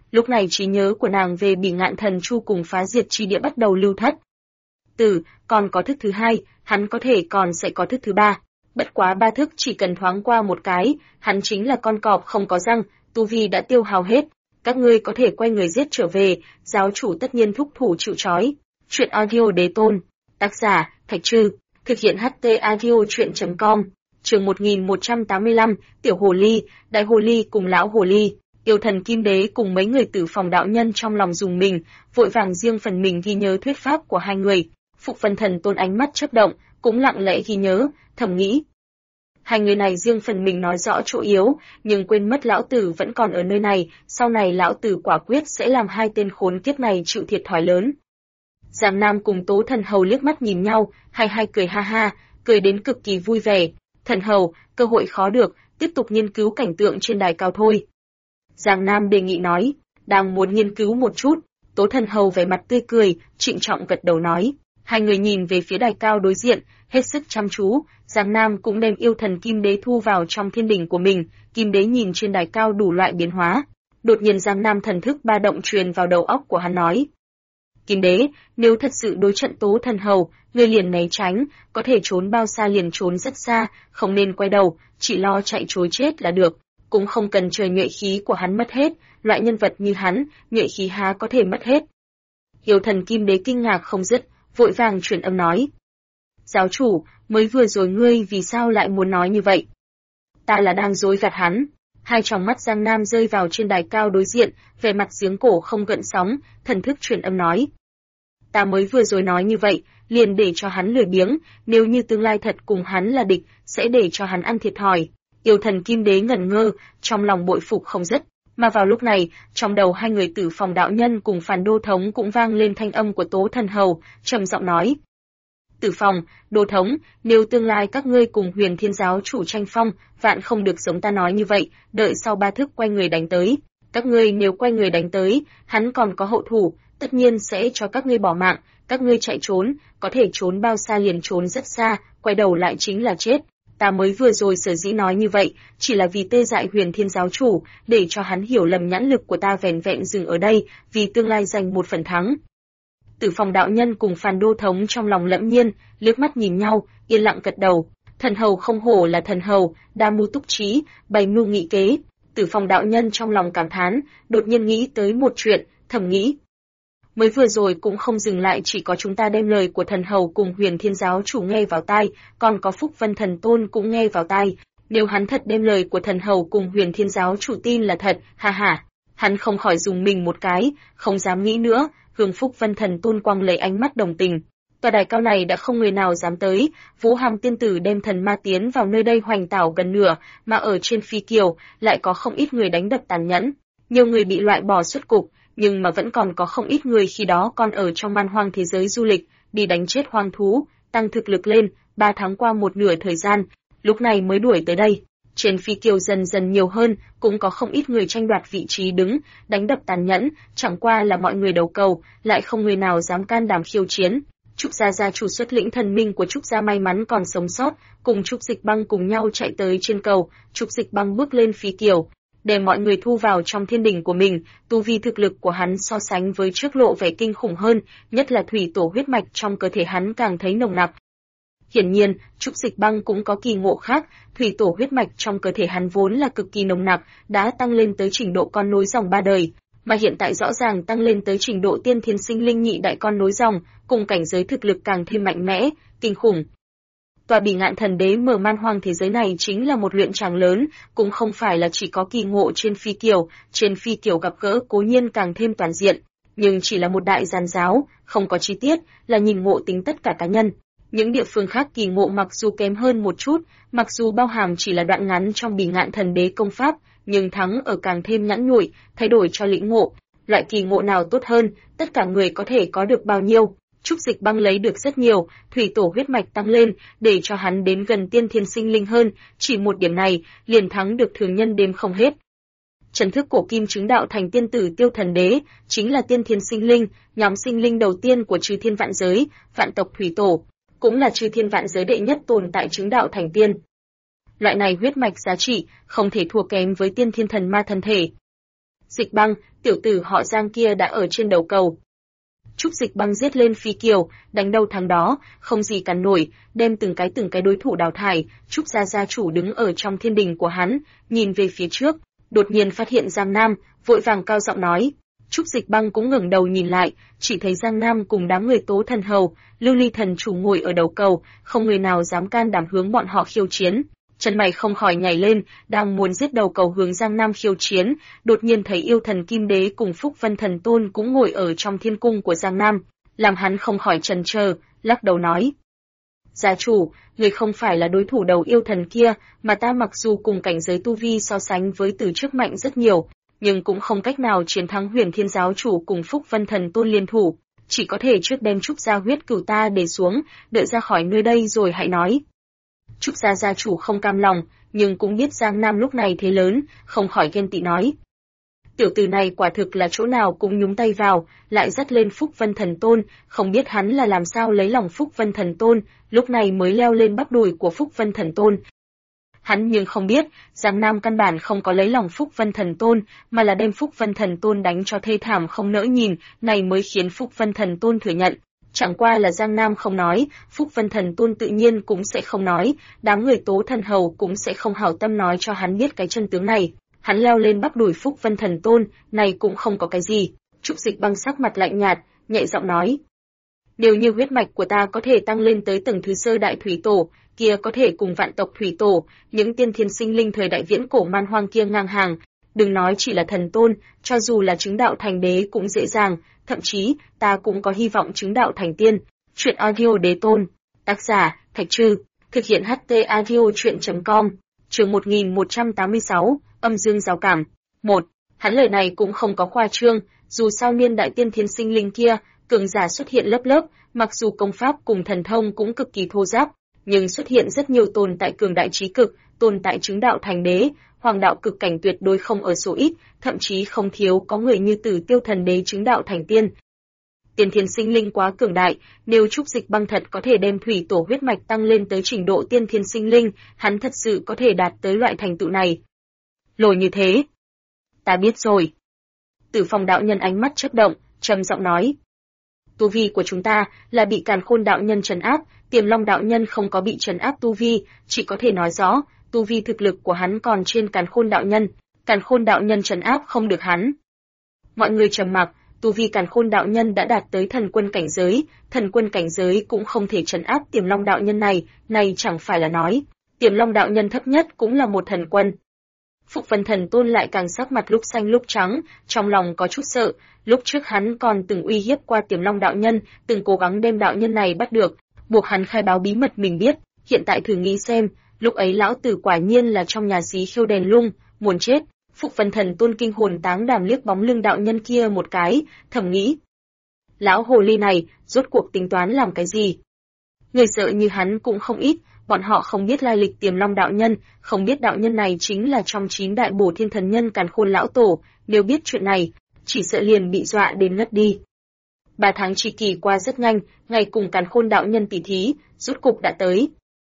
Lúc này trí nhớ của nàng về Bỉ Ngạn Thần Chu cùng phá diệt chi địa bắt đầu lưu thất. Còn có thức thứ hai, hắn có thể còn sẽ có thức thứ ba. Bất quá ba thức chỉ cần thoáng qua một cái, hắn chính là con cọp không có răng, tu vi đã tiêu hao hết. Các ngươi có thể quay người giết trở về, giáo chủ tất nhiên thúc thủ chịu trói. Chuyện audio đế tôn. Tác giả, Thạch Trư. Thực hiện HT audio chuyện.com. Chương 1185, Tiểu Hồ Ly, Đại Hồ Ly cùng Lão Hồ Ly. Yêu thần Kim Đế cùng mấy người Tử Phòng đạo nhân trong lòng dùng mình, vội vàng riêng phần mình ghi nhớ thuyết pháp của hai người. Phục Vân Thần Tôn ánh mắt chớp động, cũng lặng lẽ ghi nhớ, thầm nghĩ. Hai người này riêng phần mình nói rõ chỗ yếu, nhưng quên mất lão tử vẫn còn ở nơi này, sau này lão tử quả quyết sẽ làm hai tên khốn kiếp này chịu thiệt thòi lớn. Giang Nam cùng Tố Thần Hầu liếc mắt nhìn nhau, hai cười ha ha, cười đến cực kỳ vui vẻ. Thần Hầu, cơ hội khó được, tiếp tục nghiên cứu cảnh tượng trên đài cao thôi. Giang Nam đề nghị nói, đang muốn nghiên cứu một chút. Tố Thần Hầu vẻ mặt tươi cười, trịnh trọng gật đầu nói. Hai người nhìn về phía đài cao đối diện, hết sức chăm chú. Giang Nam cũng đem yêu thần Kim Đế thu vào trong thiên đỉnh của mình. Kim Đế nhìn trên đài cao đủ loại biến hóa. Đột nhiên Giang Nam thần thức ba động truyền vào đầu óc của hắn nói. Kim Đế, nếu thật sự đối trận Tố Thần Hầu, ngươi liền né tránh, có thể trốn bao xa liền trốn rất xa, không nên quay đầu, chỉ lo chạy trối chết là được. Cũng không cần chờ nhuệ khí của hắn mất hết, loại nhân vật như hắn, nhuệ khí há có thể mất hết. Yêu thần Kim Đế kinh ngạc không dứt, vội vàng truyền âm nói. Giáo chủ, mới vừa rồi ngươi vì sao lại muốn nói như vậy? Ta là đang dối gạt hắn. Hai tròng mắt Giang Nam rơi vào trên đài cao đối diện, vẻ mặt giếng cổ không gợn sóng, thần thức truyền âm nói. Ta mới vừa rồi nói như vậy, liền để cho hắn lười biếng, nếu như tương lai thật cùng hắn là địch, sẽ để cho hắn ăn thiệt thòi. Yêu thần Kim Đế ngẩn ngơ, trong lòng bội phục không dứt, mà vào lúc này, trong đầu hai người Tử Phòng đạo nhân cùng Phàn Đô Thống cũng vang lên thanh âm của Tố Thần Hầu, trầm giọng nói. Tử Phòng, Đô Thống, nếu tương lai các ngươi cùng Huyền Thiên giáo chủ tranh phong, vạn không được giống ta nói như vậy, đợi sau ba thức quay người đánh tới. Các ngươi nếu quay người đánh tới, hắn còn có hậu thủ, tất nhiên sẽ cho các ngươi bỏ mạng, các ngươi chạy trốn, có thể trốn bao xa liền trốn rất xa, quay đầu lại chính là chết. Ta mới vừa rồi sở dĩ nói như vậy, chỉ là vì tê dại Huyền Thiên giáo chủ, để cho hắn hiểu lầm nhãn lực của ta vẻn vẹn dừng ở đây, vì tương lai giành một phần thắng. Tử Phòng đạo nhân cùng Phàn Đô Thống trong lòng lẫm nhiên, liếc mắt nhìn nhau, yên lặng gật đầu. Thần hầu không hổ là thần hầu, đa mưu túc trí, bày mưu nghị kế. Tử Phòng đạo nhân trong lòng cảm thán, đột nhiên nghĩ tới một chuyện, thầm nghĩ. Mới vừa rồi cũng không dừng lại chỉ có chúng ta đem lời của thần hầu cùng Huyền Thiên giáo chủ nghe vào tai, còn có Phúc Vân Thần Tôn cũng nghe vào tai. Nếu hắn thật đem lời của thần hầu cùng Huyền Thiên giáo chủ tin là thật, ha ha, hắn không khỏi dùng mình một cái, không dám nghĩ nữa, hướng Phúc Vân Thần Tôn quăng lấy ánh mắt đồng tình. Tòa đài cao này đã không người nào dám tới, Vũ Hàm tiên tử đem thần ma tiến vào nơi đây hoành tảo gần nửa, mà ở trên phi kiều lại có không ít người đánh đập tàn nhẫn, nhiều người bị loại bỏ xuất cục, nhưng mà vẫn còn có không ít người khi đó còn ở trong man hoang thế giới du lịch, đi đánh chết hoang thú, tăng thực lực lên, 3 tháng qua một nửa thời gian, lúc này mới đuổi tới đây. Trên phi kiều dần dần nhiều hơn, cũng có không ít người tranh đoạt vị trí đứng, đánh đập tàn nhẫn, chẳng qua là mọi người đầu cầu, lại không người nào dám can đảm khiêu chiến. Trúc gia gia chủ xuất lĩnh thần minh của Trúc gia may mắn còn sống sót, cùng Trúc Dịch Băng cùng nhau chạy tới trên cầu, Trúc Dịch Băng bước lên phi kiều, để mọi người thu vào trong thiên đình của mình, tu vi thực lực của hắn so sánh với trước lộ vẻ kinh khủng hơn, nhất là thủy tổ huyết mạch trong cơ thể hắn càng thấy nồng nặc. Hiển nhiên, Trúc Dịch Băng cũng có kỳ ngộ khác, thủy tổ huyết mạch trong cơ thể hắn vốn là cực kỳ nồng nặc, đã tăng lên tới trình độ con nối dòng 3 đời, mà hiện tại rõ ràng tăng lên tới trình độ tiên thiên sinh linh nhị đại con nối dòng, cùng cảnh giới thực lực càng thêm mạnh mẽ, kinh khủng. Tòa Bỉ Ngạn Thần Đế mở man hoang thế giới này chính là một luyện tràng lớn, cũng không phải là chỉ có kỳ ngộ trên phi kiều gặp gỡ cố nhiên càng thêm toàn diện, nhưng chỉ là một đại giàn giáo, không có chi tiết, là nhìn ngộ tính tất cả cá nhân. Những địa phương khác kỳ ngộ mặc dù kém hơn một chút, mặc dù bao hàm chỉ là đoạn ngắn trong Bỉ Ngạn Thần Đế công pháp, nhưng thắng ở càng thêm nhãn nhụi, thay đổi cho lĩnh ngộ. Loại kỳ ngộ nào tốt hơn, tất cả người có thể có được bao nhiêu. Trúc Dịch Băng lấy được rất nhiều, thủy tổ huyết mạch tăng lên, để cho hắn đến gần tiên thiên sinh linh hơn, chỉ một điểm này, liền thắng được thường nhân đếm không hết. Trần thức cổ kim chứng đạo thành tiên tử Tiêu Thần Đế, chính là tiên thiên sinh linh, nhóm sinh linh đầu tiên của chư thiên vạn giới, vạn tộc thủy tổ, cũng là chư thiên vạn giới đệ nhất tồn tại chứng đạo thành tiên. Loại này huyết mạch giá trị, không thể thua kém với tiên thiên thần ma thân thể. Dịch Băng, tiểu tử họ Giang kia đã ở trên đầu cầu. Trúc Dịch Băng giết lên phi kiều, đánh đâu thắng đó, không gì cản nổi, đem từng cái đối thủ đào thải. Trúc gia chủ đứng ở trong thiên đình của hắn, nhìn về phía trước, đột nhiên phát hiện Giang Nam, vội vàng cao giọng nói. Trúc Dịch Băng cũng ngẩng đầu nhìn lại, chỉ thấy Giang Nam cùng đám người Tố Thần Hầu, Lưu Ly Thần Chủ ngồi ở đầu cầu, không người nào dám can đảm hướng bọn họ khiêu chiến. Chân mày không khỏi nhảy lên, đang muốn giết đầu cầu hướng Giang Nam khiêu chiến, đột nhiên thấy Yêu Thần Kim Đế cùng Phúc Vân Thần Tôn cũng ngồi ở trong thiên cung của Giang Nam, làm hắn không khỏi chần chờ, lắc đầu nói: "Gia chủ, người không phải là đối thủ đầu yêu thần kia, mà ta mặc dù cùng cảnh giới tu vi so sánh với từ trước mạnh rất nhiều, nhưng cũng không cách nào chiến thắng Huyền Thiên giáo chủ cùng Phúc Vân Thần Tôn liên thủ, chỉ có thể trước đem Trúc gia huyết cửu ta để xuống, đợi ra khỏi nơi đây rồi hãy nói." Trúc gia gia chủ không cam lòng, nhưng cũng biết Giang Nam lúc này thế lớn, không khỏi ghen tị nói: "Tiểu tử này quả thực là chỗ nào cũng nhúng tay vào, lại dắt lên Phúc Vân Thần Tôn, không biết hắn là làm sao lấy lòng Phúc Vân Thần Tôn, lúc này mới leo lên bắp đùi của Phúc Vân Thần Tôn." Hắn nhưng không biết, Giang Nam căn bản không có lấy lòng Phúc Vân Thần Tôn, mà là đem Phúc Vân Thần Tôn đánh cho thê thảm không nỡ nhìn, này mới khiến Phúc Vân Thần Tôn thừa nhận. Chẳng qua là Giang Nam không nói, Phúc Vân Thần Tôn tự nhiên cũng sẽ không nói, đám người Tố Thần Hầu cũng sẽ không hảo tâm nói cho hắn biết cái chân tướng này. Hắn leo lên bắp đùi Phúc Vân Thần Tôn, này cũng không có cái gì. Trúc Dịch Băng sắc mặt lạnh nhạt, nhẹ giọng nói: "Nếu như huyết mạch của ta có thể tăng lên tới tầng thứ sơ đại thủy tổ, kia có thể cùng vạn tộc thủy tổ, những tiên thiên sinh linh thời đại viễn cổ man hoang kia ngang hàng, đừng nói chỉ là thần tôn, cho dù là chứng đạo thành đế cũng dễ dàng, thậm chí ta cũng có hy vọng chứng đạo thành tiên." Truyện audio đế tôn, tác giả Thạch Trư, thực hiện HT audio truyện.com, chương 1186, âm dương giao cảm. 1. Hắn lời này cũng không có khoa trương, dù sao niên đại tiên thiên sinh linh kia, cường giả xuất hiện lớp lớp, mặc dù công pháp cùng thần thông cũng cực kỳ thô ráp, nhưng xuất hiện rất nhiều tồn tại cường đại trí cực, tồn tại chứng đạo thành đế, hoàng đạo cực cảnh tuyệt đối không ở số ít, thậm chí không thiếu có người như Tử Tiêu Thần Đế chứng đạo thành tiên. Tiên thiên sinh linh quá cường đại, nếu Trúc Dịch Băng thật có thể đem thủy tổ huyết mạch tăng lên tới trình độ tiên thiên sinh linh, hắn thật sự có thể đạt tới loại thành tựu này. Lồi như thế. Ta biết rồi. Tử Phong đạo nhân ánh mắt chớp động, trầm giọng nói: "Tu vi của chúng ta là bị Càn Khôn đạo nhân trấn áp, Tiềm Long đạo nhân không có bị trấn áp tu vi, chỉ có thể nói rõ, tu vi thực lực của hắn còn trên Càn Khôn đạo nhân trấn áp không được hắn." Mọi người trầm mặc, tu vi Càn Khôn đạo nhân đã đạt tới thần quân cảnh giới cũng không thể trấn áp Tiềm Long đạo nhân này chẳng phải là nói, Tiềm Long đạo nhân thấp nhất cũng là một thần quân. Phúc Vân Thần Tôn lại càng sắc mặt lúc xanh lúc trắng, trong lòng có chút sợ, lúc trước hắn còn từng uy hiếp qua Tiềm Long đạo nhân, từng cố gắng đem đạo nhân này bắt được, buộc hắn khai báo bí mật mình biết, hiện tại thử nghĩ xem, lúc ấy lão tử quả nhiên là trong nhà xí khiêu đèn lung, muốn chết. Phúc Vân Thần Tôn kinh hồn táng đảm liếc bóng lưng đạo nhân kia một cái, thầm nghĩ: lão hồ ly này, rốt cuộc tính toán làm cái gì? Người sợ như hắn cũng không ít, bọn họ không biết lai lịch Tiềm Long đạo nhân, không biết đạo nhân này chính là trong 9 đại bổ thiên thần nhân Càn Khôn lão tổ, nếu biết chuyện này, chỉ sợ liền bị dọa đến ngất đi. 3 tháng tri kỳ qua rất nhanh, ngày cùng Càn Khôn đạo nhân tỉ thí, rốt cục đã tới.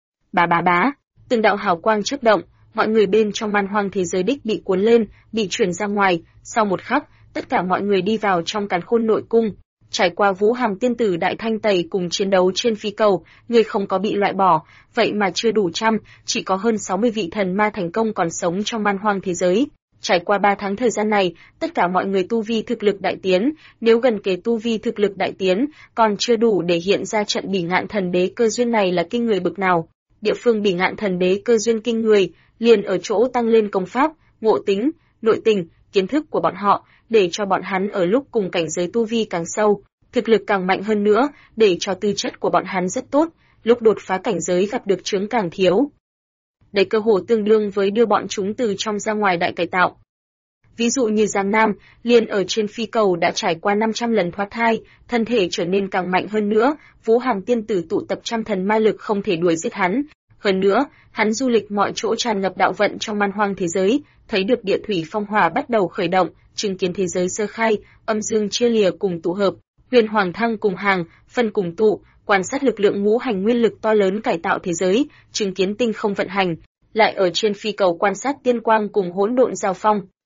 Bá, từng đạo hào quang chớp động, mọi người bên trong man hoang thế giới đích bị cuốn lên, bị chuyển ra ngoài, sau một khắc, tất cả mọi người đi vào trong Càn Khôn nội cung. Trải qua Vũ Hàm tiên tử đại thanh tẩy cùng chiến đấu trên phi cầu, người không có bị loại bỏ, vậy mà chưa đủ trăm, chỉ có hơn 60 vị thần ma thành công còn sống trong man hoang thế giới. Trải qua 3 tháng thời gian này, tất cả mọi người tu vi thực lực đại tiến, nếu gần kề tu vi thực lực đại tiến, còn chưa đủ để hiện ra trận Bỉ Ngạn Thần Đế cơ duyên này là kinh người bực nào. Địa phương Bỉ Ngạn Thần Đế cơ duyên kinh người, liền ở chỗ tăng lên công pháp, ngộ tính, nội tình, kiến thức của bọn họ, để cho bọn hắn ở lúc cùng cảnh giới tu vi càng sâu, thực lực càng mạnh hơn nữa, để cho tư chất của bọn hắn rất tốt, lúc đột phá cảnh giới gặp được chướng càng thiếu. Đây cơ hồ tương đương với đưa bọn chúng từ trong ra ngoài đại cải tạo. Ví dụ như Giang Nam, liền ở trên phi cầu đã trải qua 500 lần thoát thai, thân thể trở nên càng mạnh hơn nữa, Vũ Hàm tiên tử tụ tập trăm thần ma lực không thể đuổi giết hắn. Hơn nữa, hắn du lịch mọi chỗ tràn ngập đạo vận trong man hoang thế giới, thấy được địa thủy phong hỏa bắt đầu khởi động, chứng kiến thế giới sơ khai, âm dương chia lìa cùng tụ hợp, huyền hoàng thăng cùng hàng, phân cùng tụ, quan sát lực lượng ngũ hành nguyên lực to lớn cải tạo thế giới, chứng kiến tinh không vận hành, lại ở trên phi cầu quan sát tiên quang cùng hỗn độn giao phong.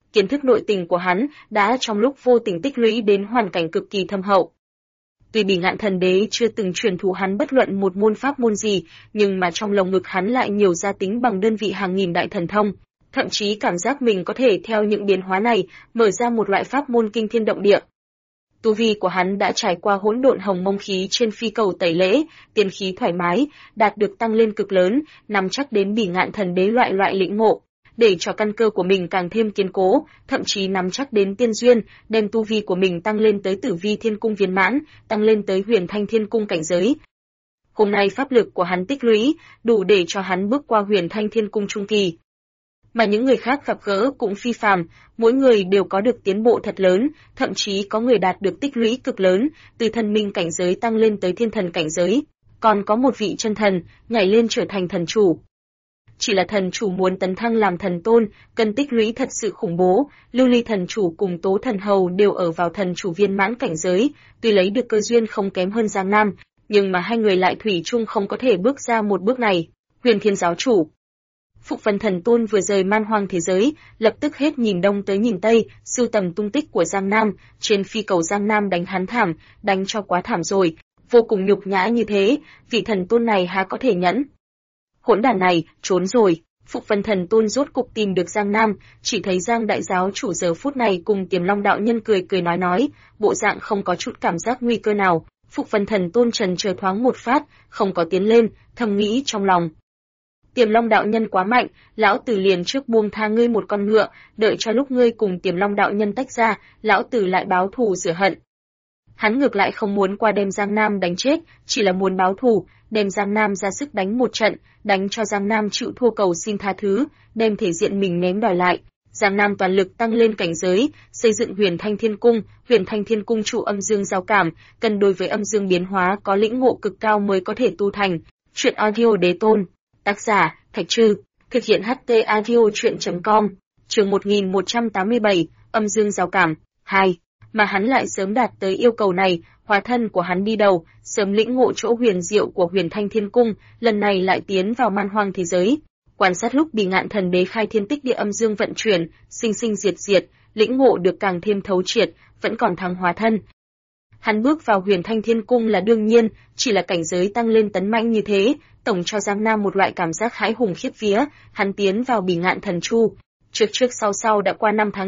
Kiến thức nội tình của hắn đã trong lúc vô tình tích lũy đến hoàn cảnh cực kỳ thâm hậu. Tuy Bỉ Ngạn Thần Đế chưa từng truyền thụ hắn bất luận một môn pháp môn gì, nhưng mà trong lồng ngực hắn lại nhiều gia tính bằng đơn vị hàng nghìn đại thần thông, thậm chí cảm giác mình có thể theo những biến hóa này mở ra một loại pháp môn kinh thiên động địa. Tu vi của hắn đã trải qua hỗn độn hồng mông khí trên phi cầu tẩy lễ, tiên khí thoải mái, đạt được tăng lên cực lớn, nắm chắc đến Bỉ Ngạn Thần Đế loại lĩnh ngộ, để cho căn cơ của mình càng thêm kiên cố, thậm chí nắm chắc đến tiên duyên, đem tu vi của mình tăng lên tới Tử Vi Thiên Cung viên mãn, tăng lên tới Huyền Thanh Thiên Cung cảnh giới. Hôm nay pháp lực của hắn tích lũy, đủ để cho hắn bước qua Huyền Thanh Thiên Cung trung kỳ. Mà những người khác gặp gỡ cũng phi phàm, mỗi người đều có được tiến bộ thật lớn, thậm chí có người đạt được tích lũy cực lớn, từ thần minh cảnh giới tăng lên tới thiên thần cảnh giới, còn có một vị chân thần nhảy lên trở thành thần chủ. Chỉ là thần chủ muốn tấn thăng làm thần tôn, cần tích lũy thật sự khủng bố, Lưu Ly thần chủ cùng Tố thần hầu đều ở vào thần chủ viên mãn cảnh giới, tuy lấy được cơ duyên không kém hơn Giang Nam, nhưng mà hai người lại thủy chung không có thể bước ra một bước này. Huyền Thiên giáo chủ Phụng Phân Thần Tôn vừa rời man hoang thế giới, lập tức hết nhìn đông tới nhìn tây, sưu tầm tung tích của Giang Nam, trên phi cầu Giang Nam đánh hắn thảm, đánh cho quá thảm rồi, vô cùng nhục nhã như thế, vị thần tôn này há có thể nhẫn. Hỗn đản này, trốn rồi. Phụng Phân Thần Tôn rốt cục tìm được Giang Nam, chỉ thấy Giang đại giáo chủ giờ phút này cùng Tiềm Long đạo nhân cười cười nói, bộ dạng không có chút cảm giác nguy cơ nào. Phụng Phân Thần Tôn trần chờ thoáng một phát, không có tiến lên, thầm nghĩ trong lòng. Tiềm Long đạo nhân quá mạnh, lão tử liền trước buông tha ngươi một con ngựa, đợi cho lúc ngươi cùng Tiềm Long đạo nhân tách ra, lão tử lại báo thù rửa hận. Hắn ngược lại không muốn qua đem Giang Nam đánh chết, chỉ là muốn báo thù, đem Giang Nam ra sức đánh một trận, đánh cho Giang Nam chịu thua cầu xin tha thứ, đem thể diện mình ném đòi lại. Giang Nam toàn lực tăng lên cảnh giới, xây dựng Huyền Thanh Thiên Cung trụ âm dương giao cảm, cần đối với âm dương biến hóa có lĩnh ngộ cực cao mới có thể tu thành. Truyện audio đế tôn. Tác giả, Thạch Trư. Thực hiện HT audio truyện.com. Chương 1187, âm dương giao cảm. 2. Mà hắn lại sớm đạt tới yêu cầu này, hóa thân của hắn đi đầu, sớm lĩnh ngộ chỗ huyền diệu của Huyền Thanh Thiên Cung, lần này lại tiến vào man hoang thế giới. Quan sát lúc Bỉ Ngạn Thần Đế khai thiên tích địa âm dương vận chuyển, sinh sinh diệt diệt, lĩnh ngộ được càng thêm thấu triệt, vẫn còn thắng hóa thân. Hắn bước vào Huyền Thanh Thiên Cung là đương nhiên, chỉ là cảnh giới tăng lên tấn mãnh như thế, tổng cho Giang Nam một loại cảm giác hãi hùng khiếp vía, hắn tiến vào Bỉ Ngạn Thần Chu. Trước sau đã qua 5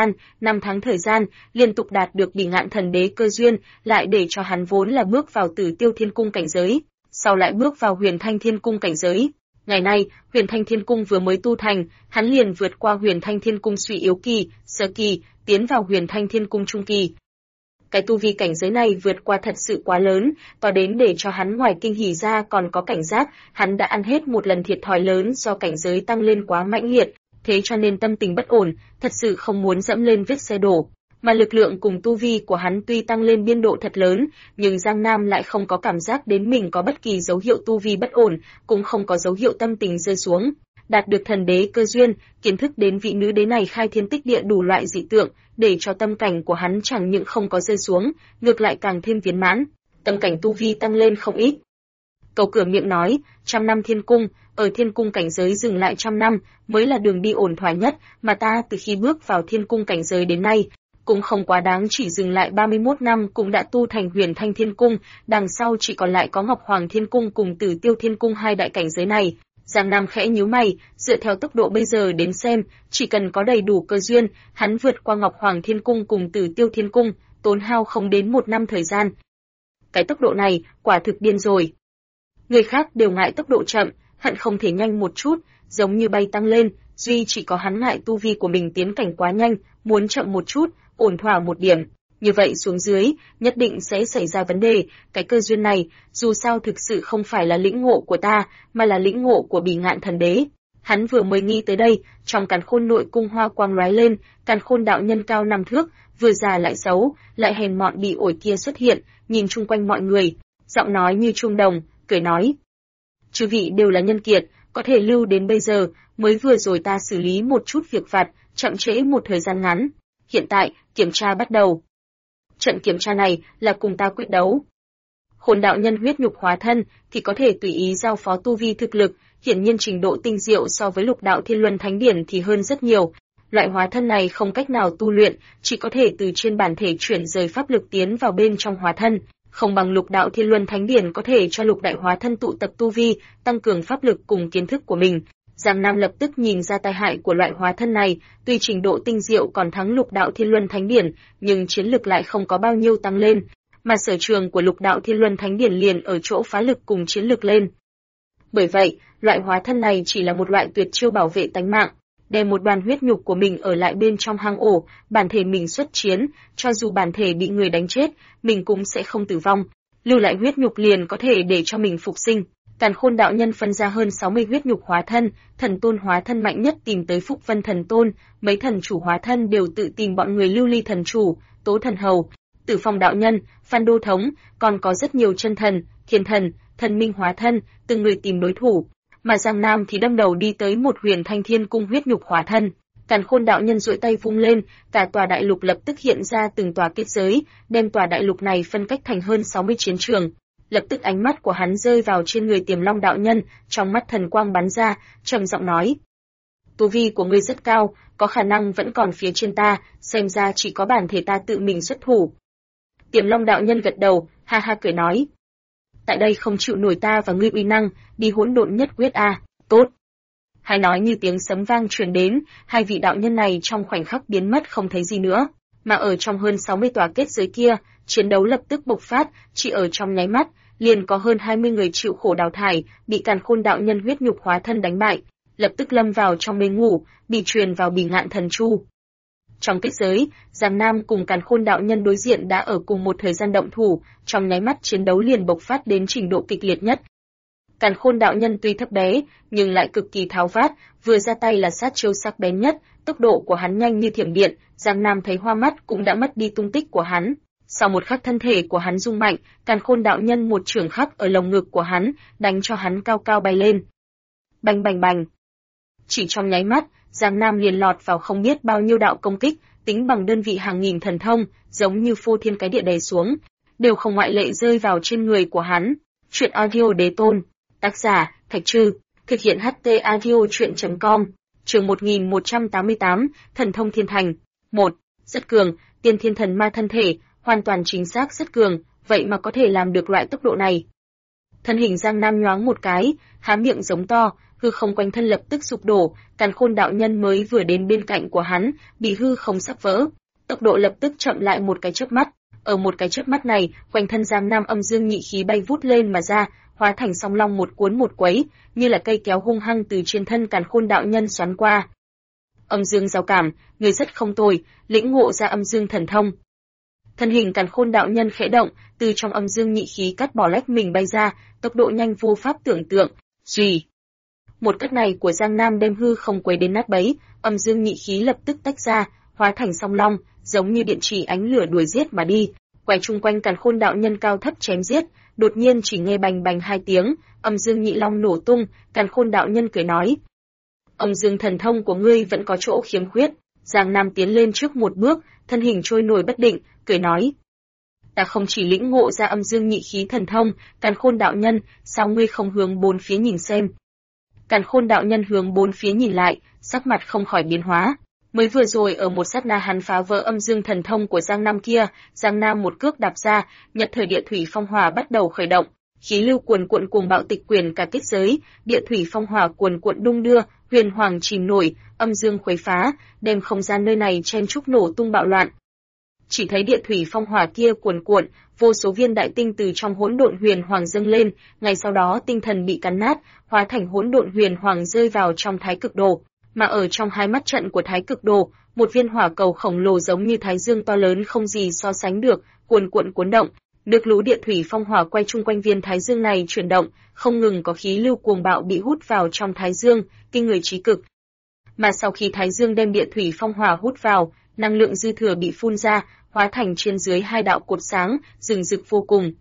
tháng thời gian, liên tục đạt được Bỉ Ngạn Thần Đế cơ duyên, lại để cho hắn vốn là bước vào Tử Tiêu Thiên Cung cảnh giới, sau lại bước vào Huyền Thanh Thiên Cung cảnh giới. Ngày nay, Huyền Thanh Thiên Cung vừa mới tu thành, hắn liền vượt qua Huyền Thanh Thiên Cung suy yếu kỳ, sơ kỳ, tiến vào Huyền Thanh Thiên Cung trung kỳ. Cái tu vi cảnh giới này vượt qua thật sự quá lớn, to đến để cho hắn ngoài kinh hỉ ra còn có cảnh giác, hắn đã ăn hết một lần thiệt thòi lớn do cảnh giới tăng lên quá mãnh liệt, thế cho nên tâm tình bất ổn, thật sự không muốn dẫm lên vết xe đổ. Mà lực lượng cùng tu vi của hắn tuy tăng lên biên độ thật lớn, nhưng Giang Nam lại không có cảm giác đến mình có bất kỳ dấu hiệu tu vi bất ổn, cũng không có dấu hiệu tâm tình rơi xuống. Đạt được thần đế cơ duyên, kiến thức đến vị nữ đế này khai thiên tích địa đủ loại dị tượng, để cho tâm cảnh của hắn chẳng những không có rơi xuống, ngược lại càng thêm viên mãn, tâm cảnh tu vi tăng lên không ít. Cầu cửa miệng nói, 100 năm thiên cung, ở thiên cung cảnh giới dừng lại 100 năm, mới là đường đi ổn thỏa nhất, mà ta từ khi bước vào thiên cung cảnh giới đến nay, cũng không quá đáng chỉ dừng lại 31 năm cũng đã tu thành Huyền Thanh Thiên Cung, đằng sau chỉ còn lại có Ngọc Hoàng Thiên Cung cùng Tử Tiêu Thiên Cung hai đại cảnh giới này. Giang Nam khẽ nhíu mày, dựa theo tốc độ bây giờ đến xem, chỉ cần có đầy đủ cơ duyên, hắn vượt qua Ngọc Hoàng Thiên Cung cùng Tử Tiêu Thiên Cung, tốn hao không đến 1 năm thời gian. Cái tốc độ này, quả thực điên rồi. Người khác đều ngại tốc độ chậm, hận không thể nhanh một chút, giống như bay tăng lên, duy chỉ có hắn ngại tu vi của mình tiến cảnh quá nhanh, muốn chậm một chút, ổn thỏa một điểm. Như vậy xuống dưới, nhất định sẽ xảy ra vấn đề, cái cơ duyên này, dù sao thực sự không phải là lĩnh ngộ của ta, mà là lĩnh ngộ của Bỉ Ngạn Thần Đế. Hắn vừa mới nghĩ tới đây, trong càn khôn nội cung hoa quang lóe lên, càn khôn đạo nhân cao 5 thước, vừa già lại xấu, lại hèn mọn bị ổi kia xuất hiện, nhìn chung quanh mọi người, giọng nói như chuông đồng, cười nói. Chư vị đều là nhân kiệt, có thể lưu đến bây giờ, mới vừa rồi ta xử lý một chút việc vặt, chậm trễ một thời gian ngắn. Hiện tại, kiểm tra bắt đầu. Trận kiểm tra này là cùng ta quyết đấu. Hồn đạo nhân huyết nhục hóa thân thì có thể tùy ý giao phó tu vi thực lực, hiển nhiên trình độ tinh diệu so với Lục đạo Thiên Luân Thánh Điển thì hơn rất nhiều. Loại hóa thân này không cách nào tu luyện, chỉ có thể từ trên bản thể chuyển rời pháp lực tiến vào bên trong hóa thân, không bằng Lục Đạo Thiên Luân Thánh Điển có thể cho lục đại hóa thân tụ tập tu vi, tăng cường pháp lực cùng kiến thức của mình. Giang Nam lập tức nhìn ra tai hại của loại hóa thân này, tuy trình độ tinh diệu còn thắng Lục Đạo Thiên Luân Thánh Điển, nhưng chiến lực lại không có bao nhiêu tăng lên, mà sở trường của Lục Đạo Thiên Luân Thánh Điển liền ở chỗ phá lực cùng chiến lực lên. Bởi vậy, loại hóa thân này chỉ là một loại tuyệt chiêu bảo vệ tánh mạng, đem một đoàn huyết nhục của mình ở lại bên trong hang ổ, bản thể mình xuất chiến, cho dù bản thể bị người đánh chết, mình cũng sẽ không tử vong, lưu lại huyết nhục liền có thể để cho mình phục sinh. Càn Khôn đạo nhân phân ra hơn 60 huyết nhục hóa thân, thần tôn hóa thân mạnh nhất tìm tới Phúc Vân thần tôn, mấy thần chủ hóa thân đều tự tìm bọn người Lưu Ly thần chủ, Tố thần hầu, Tử Phong đạo nhân, Phan Đô thống, còn có rất nhiều chân thần, thiên thần, thần minh hóa thân, từng người tìm đối thủ. Mà Giang Nam thì đâm đầu đi tới một Huyền Thanh Thiên cung huyết nhục hóa thân. Càn Khôn đạo nhân duỗi tay vung lên, cả tòa đại lục lập tức hiện ra từng tòa kết giới, đem tòa đại lục này phân cách thành hơn 60 chiến trường. Lập tức ánh mắt của hắn rơi vào trên người Tiềm Long đạo nhân, trong mắt thần quang bắn ra, trầm giọng nói: "Tu vi của ngươi rất cao, có khả năng vẫn còn phía trên ta, xem ra chỉ có bản thể ta tự mình xuất thủ." Tiềm Long đạo nhân gật đầu, ha ha cười nói: "Tại đây không chịu nổi ta và ngươi uy năng, đi Hỗn Độn Nhất Quyết a." "Tốt." Hai nói như tiếng sấm vang truyền đến, hai vị đạo nhân này trong khoảnh khắc biến mất không thấy gì nữa, mà ở trong hơn 60 tòa kết giới kia, chiến đấu lập tức bộc phát, chỉ ở trong nháy mắt, liền có hơn 20 người chịu khổ đào thải, bị Càn Khôn đạo nhân huyết nhục hóa thân đánh bại, lập tức lâm vào trong mê ngủ, bị truyền vào Bỉ Ngạn Thần Chu. Trong kết giới, Giang Nam cùng Càn Khôn đạo nhân đối diện đã ở cùng một thời gian động thủ, trong nháy mắt chiến đấu liền bộc phát đến trình độ kịch liệt nhất. Càn Khôn đạo nhân tuy thấp bé, nhưng lại cực kỳ tháo vát, vừa ra tay là sát chiêu sắc bén nhất, tốc độ của hắn nhanh như thiểm điện, Giang Nam thấy hoa mắt cũng đã mất đi tung tích của hắn. Sau một khắc thân thể của hắn rung mạnh, Càn Khôn đạo nhân một chưởng khắc ở lồng ngực của hắn, đánh cho hắn cao cao bay lên. Bành bành bành. Chỉ trong nháy mắt, Giang Nam liền lọt vào không biết bao nhiêu đạo công kích, tính bằng đơn vị hàng nghìn thần thông, giống như phô thiên cái địa đè xuống, đều không ngoại lệ rơi vào trên người của hắn. Truyện audio đế tôn. Tác giả: Thạch Trư. Thực hiện HT audio truyện.com. Chương 1188, Thần thông thiên thành. 1. Rất cường, tiên thiên thần ma thân thể, hoàn toàn chính xác rất cường, vậy mà có thể làm được loại tốc độ này. Thân hình Giang Nam nhoáng một cái, há miệng giống to, hư không quanh thân lập tức sụp đổ, Càn Khôn đạo nhân mới vừa đến bên cạnh của hắn, bị hư không sắp vỡ. Tốc độ lập tức chậm lại một cái chớp mắt. Ở một cái chớp mắt này, quanh thân Giang Nam âm dương nhị khí bay vút lên mà ra, hóa thành song long một cuốn một quấy, như là cây kéo hung hăng từ trên thân Càn Khôn đạo nhân xoắn qua. Âm dương giao cảm, người rất không tồi, lĩnh ngộ ra âm dương thần thông. Thân hình Càn Khôn đạo nhân khẽ động, từ trong âm dương nhị khí cắt bỏ lách mình bay ra, tốc độ nhanh vô pháp tưởng tượng. Rì. Một cắt này của Giang Nam đem hư không quấy đến nát bấy, âm dương nhị khí lập tức tách ra, hóa thành song long, giống như điện chỉ ánh lửa đuổi giết mà đi, quay chung quanh Càn Khôn đạo nhân cao thấp chém giết. Đột nhiên chỉ nghe bành bành hai tiếng, âm dương nhị long nổ tung, Càn Khôn đạo nhân cười nói: "Âm dương thần thông của ngươi vẫn có chỗ khiếm khuyết." Giang Nam tiến lên trước một bước, thân hình trôi nổi bất định, cười nói: "Ta không chỉ lĩnh ngộ ra âm dương nhị khí thần thông, Càn Khôn đạo nhân, sao ngươi không hướng bốn phía nhìn xem?" Càn Khôn đạo nhân hướng bốn phía nhìn lại, sắc mặt không khỏi biến hóa. Mới vừa rồi ở một sát na hắn phá vỡ âm dương thần thông của Giang Nam kia, Giang Nam một cước đạp ra, Nhật Thời Địa Thủy Phong Hỏa bắt đầu khởi động, khí lưu cuồn cuộn cuồng bạo tịch quyển cả kết giới, địa thủy phong hỏa cuồn cuộn đung đưa, huyền hoàng chìm nổi, âm dương khuấy phá, đem không gian nơi này chen chúc nổ tung bạo loạn. Chỉ thấy địa thủy phong hỏa kia cuồn cuộn, vô số viên đại tinh từ trong hỗn độn huyền hoàng dâng lên, ngay sau đó tinh thần bị cắn nát, hóa thành hỗn độn huyền hoàng rơi vào trong Thái Cực Đồ. Mà ở trong hai mắt trận của Thái Cực Đồ, một viên hỏa cầu khổng lồ giống như thái dương to lớn không gì so sánh được, cuồn cuộn cuốn động, nước lũ địa thủy phong hỏa quay chung quanh viên thái dương này chuyển động, không ngừng có khí lưu cuồng bạo bị hút vào trong thái dương, kinh người trí cực. Mà sau khi thái dương đem địa thủy phong hỏa hút vào, năng lượng dư thừa bị phun ra, hóa thành trên dưới hai đạo cột sáng, rừng rực vô cùng.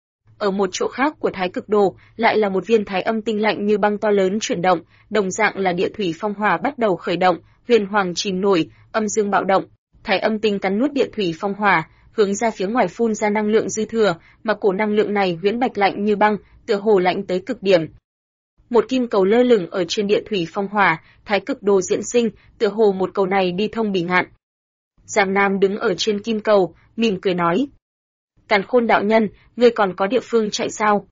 Ở một chỗ khác của Thái Cực Đồ, lại là một viên thái âm tinh lạnh như băng to lớn chuyển động, đồng dạng là địa thủy phong hỏa bắt đầu khởi động, huyền hoàng chìm nổi, âm dương bạo động, thái âm tinh cắn nuốt địa thủy phong hỏa, hướng ra phía ngoài phun ra năng lượng dư thừa, mà cổ năng lượng này huyễn bạch lạnh như băng, tựa hồ lạnh tới cực điểm. Một kim cầu lơ lửng ở trên địa thủy phong hỏa, thái cực đồ diễn sinh, tựa hồ một cầu này đi thông Bỉ Ngạn. Giang Nam đứng ở trên kim cầu, mỉm cười nói: Càn Khôn đạo nhân, ngươi còn có địa phương chạy sao?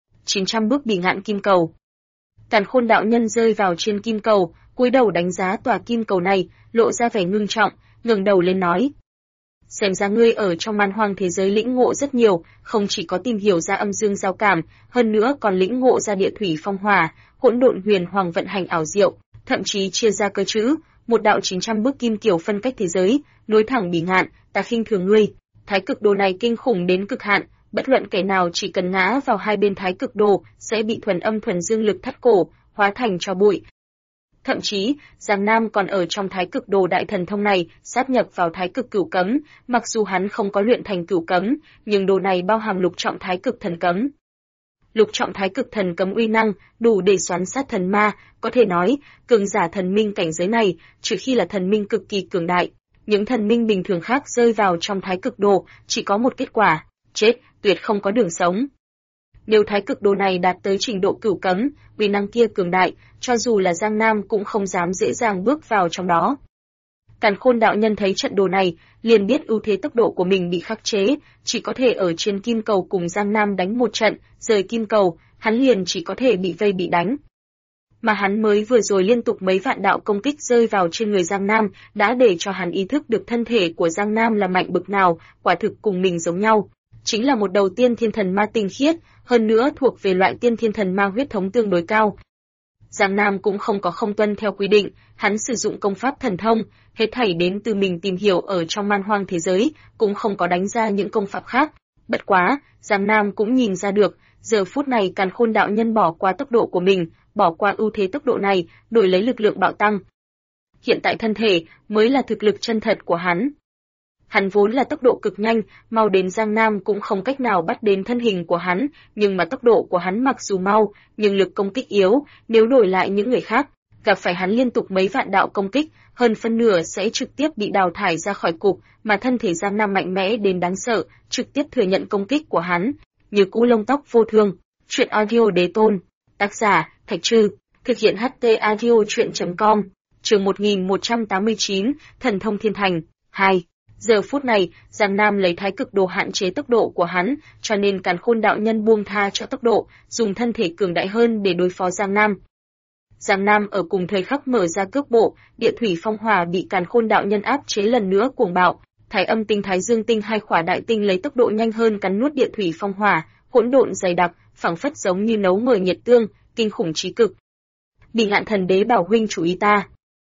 900 bước Bỉ Ngạn kim cầu. Càn Khôn đạo nhân rơi vào trên kim cầu, cúi đầu đánh giá tòa kim cầu này, lộ ra vẻ ngưng trọng, ngẩng đầu lên nói: Xem ra ngươi ở trong man hoang thế giới lĩnh ngộ rất nhiều, không chỉ có tìm hiểu ra âm dương giao cảm, hơn nữa còn lĩnh ngộ ra địa thủy phong hỏa, hỗn độn huyền hoàng vận hành ảo diệu, thậm chí chia ra cơ chữ, một đạo 900 bước kim kiểu phân cách thế giới, nối thẳng Bỉ Ngạn, ta khinh thường ngươi. Thái cực đồ này kinh khủng đến cực hạn, bất luận kẻ nào chỉ cần ngã vào hai bên thái cực đồ sẽ bị thuần âm thuần dương lực thắt cổ, hóa thành tro bụi. Thậm chí, Giang Nam còn ở trong thái cực đồ đại thần thông này, sát nhập vào thái cực cửu cấm, mặc dù hắn không có luyện thành cửu cấm, nhưng đồ này bao hàm lục trọng thái cực thần cấm. Lục trọng thái cực thần cấm uy năng, đủ để xoắn sát thần ma, có thể nói, cường giả thần minh cảnh giới này, trừ khi là thần minh cực kỳ cường đại, những thần minh bình thường khác rơi vào trong thái cực đồ, chỉ có một kết quả, chết, tuyệt không có đường sống. Nếu thái cực đồ này đạt tới trình độ cửu cấm, uy năng kia cường đại, cho dù là Giang Nam cũng không dám dễ dàng bước vào trong đó. Càn Khôn đạo nhân thấy trận đồ này, liền biết ưu thế tốc độ của mình bị khắc chế, chỉ có thể ở trên kim cầu cùng Giang Nam đánh một trận, rời kim cầu, hắn liền chỉ có thể bị vây bị đánh. Mà hắn mới vừa rồi liên tục mấy vạn đạo công kích rơi vào trên người Giang Nam, đã để cho hắn ý thức được thân thể của Giang Nam là mạnh bực nào, quả thực cùng mình giống nhau. Chính là một đầu tiên thiên thần ma tinh khiết, hơn nữa thuộc về loại tiên thiên thần ma huyết thống tương đối cao. Giang Nam cũng không có không tuân theo quy định, hắn sử dụng công pháp thần thông, hết thảy đến từ mình tìm hiểu ở trong man hoang thế giới, cũng không có đánh ra những công pháp khác. Bất quá, Giang Nam cũng nhìn ra được, giờ phút này Càn Khôn đạo nhân bỏ qua tốc độ của mình, bỏ qua ưu thế tốc độ này, đổi lấy lực lượng bạo tăng. Hiện tại thân thể mới là thực lực chân thật của hắn. Hắn vốn là tốc độ cực nhanh, mau đến Giang Nam cũng không cách nào bắt đến thân hình của hắn, nhưng mà tốc độ của hắn mặc dù mau, nhưng lực công kích yếu, nếu đổi lại những người khác, gặp phải hắn liên tục mấy vạn đạo công kích, hơn phân nửa sẽ trực tiếp bị đào thải ra khỏi cục, mà thân thể Giang Nam mạnh mẽ đến đáng sợ, trực tiếp thừa nhận công kích của hắn, như cũ lông tóc vô thương. Truyện audio Đế Tôn, tác giả Thạch Trư, thực hiện HT audio truyện.com, chương 1189, Thần thông Thiên Thành 2. Giờ phút này, Giang Nam lấy thái cực đồ hạn chế tốc độ của hắn, cho nên Càn Khôn đạo nhân buông tha cho tốc độ, dùng thân thể cường đại hơn để đối phó Giang Nam. Giang Nam ở cùng thời khắc mở ra cước bộ, địa thủy phong hỏa bị Càn Khôn đạo nhân áp chế lần nữa cuồng bạo, Thái Âm tinh Thái Dương tinh hai khỏa đại tinh lấy tốc độ nhanh hơn cắn nuốt địa thủy phong hỏa, hỗn độn dày đặc, phảng phất giống như nấu mời nhiệt tương, kinh khủng chí cực. Bỉ Ngạn thần đế bảo huynh chú ý ta.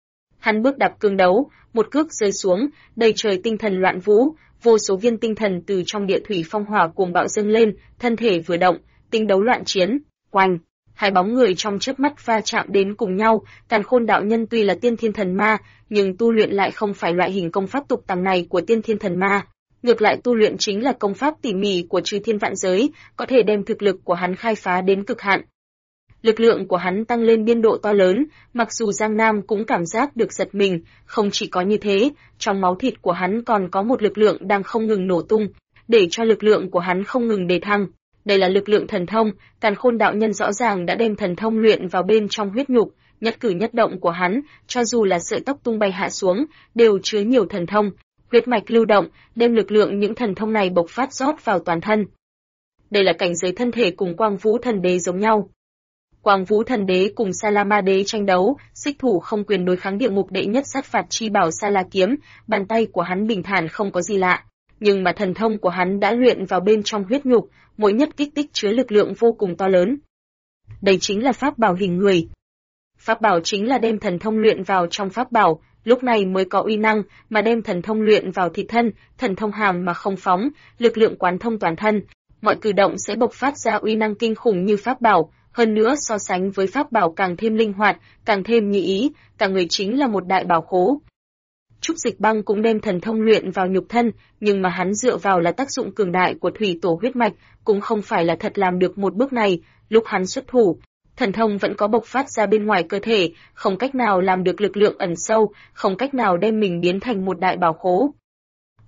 Hắn bước đạp cương đấu, một cước rơi xuống, đầy trời tinh thần loạn vũ, vô số viên tinh thần từ trong địa thủy phong hỏa cuồng bạo dâng lên, thân thể vừa động, tinh đấu loạn chiến, oanh, hai bóng người trong chớp mắt va chạm đến cùng nhau. Càn Khôn đạo nhân tuy là tiên thiên thần ma, nhưng tu luyện lại không phải loại hình công pháp tục tằng này của tiên thiên thần ma, ngược lại tu luyện chính là công pháp tỉ mỉ của chư thiên vạn giới, có thể đem thực lực của hắn khai phá đến cực hạn. Lực lượng của hắn tăng lên biên độ to lớn, mặc dù Giang Nam cũng cảm giác được giật mình, không chỉ có như thế, trong máu thịt của hắn còn có một lực lượng đang không ngừng nổ tung, để cho lực lượng của hắn không ngừng đề thăng. Đây là lực lượng thần thông, Càn Khôn đạo nhân rõ ràng đã đem thần thông luyện vào bên trong huyết nhục, nhất cử nhất động của hắn, cho dù là sợi tóc tung bay hạ xuống, đều chứa nhiều thần thông, huyết mạch lưu động, đem lực lượng những thần thông này bộc phát rót vào toàn thân. Đây là cảnh giới thân thể cùng Quang Vũ thần đế giống nhau. Quang Vũ thần đế cùng Sa La Ma đế tranh đấu, xích thủ không quyền đối kháng địa ngục đệ nhất sát phạt chi bảo Sa La kiếm, bàn tay của hắn bình thản không có gì lạ, nhưng mà thần thông của hắn đã luyện vào bên trong huyết nhục, mỗi nhất kích tích chứa lực lượng vô cùng to lớn. Đây chính là pháp bảo hình người. Pháp bảo chính là đem thần thông luyện vào trong pháp bảo, lúc này mới có uy năng, mà đem thần thông luyện vào thịt thân, thần thông hàm mà không phóng, lực lượng quán thông toàn thân, mọi cử động sẽ bộc phát ra uy năng kinh khủng như pháp bảo. Hơn nữa so sánh với pháp bảo càng thêm linh hoạt, càng thêm nhị ý, cả người chính là một đại bảo khố. Trúc Dịch Băng cũng đem thần thông luyện vào nhục thân, nhưng mà hắn dựa vào là tác dụng cường đại của thủy tổ huyết mạch, cũng không phải là thật làm được một bước này, lúc hắn xuất thủ, thần thông vẫn có bộc phát ra bên ngoài cơ thể, không cách nào làm được lực lượng ẩn sâu, không cách nào đem mình biến thành một đại bảo khố.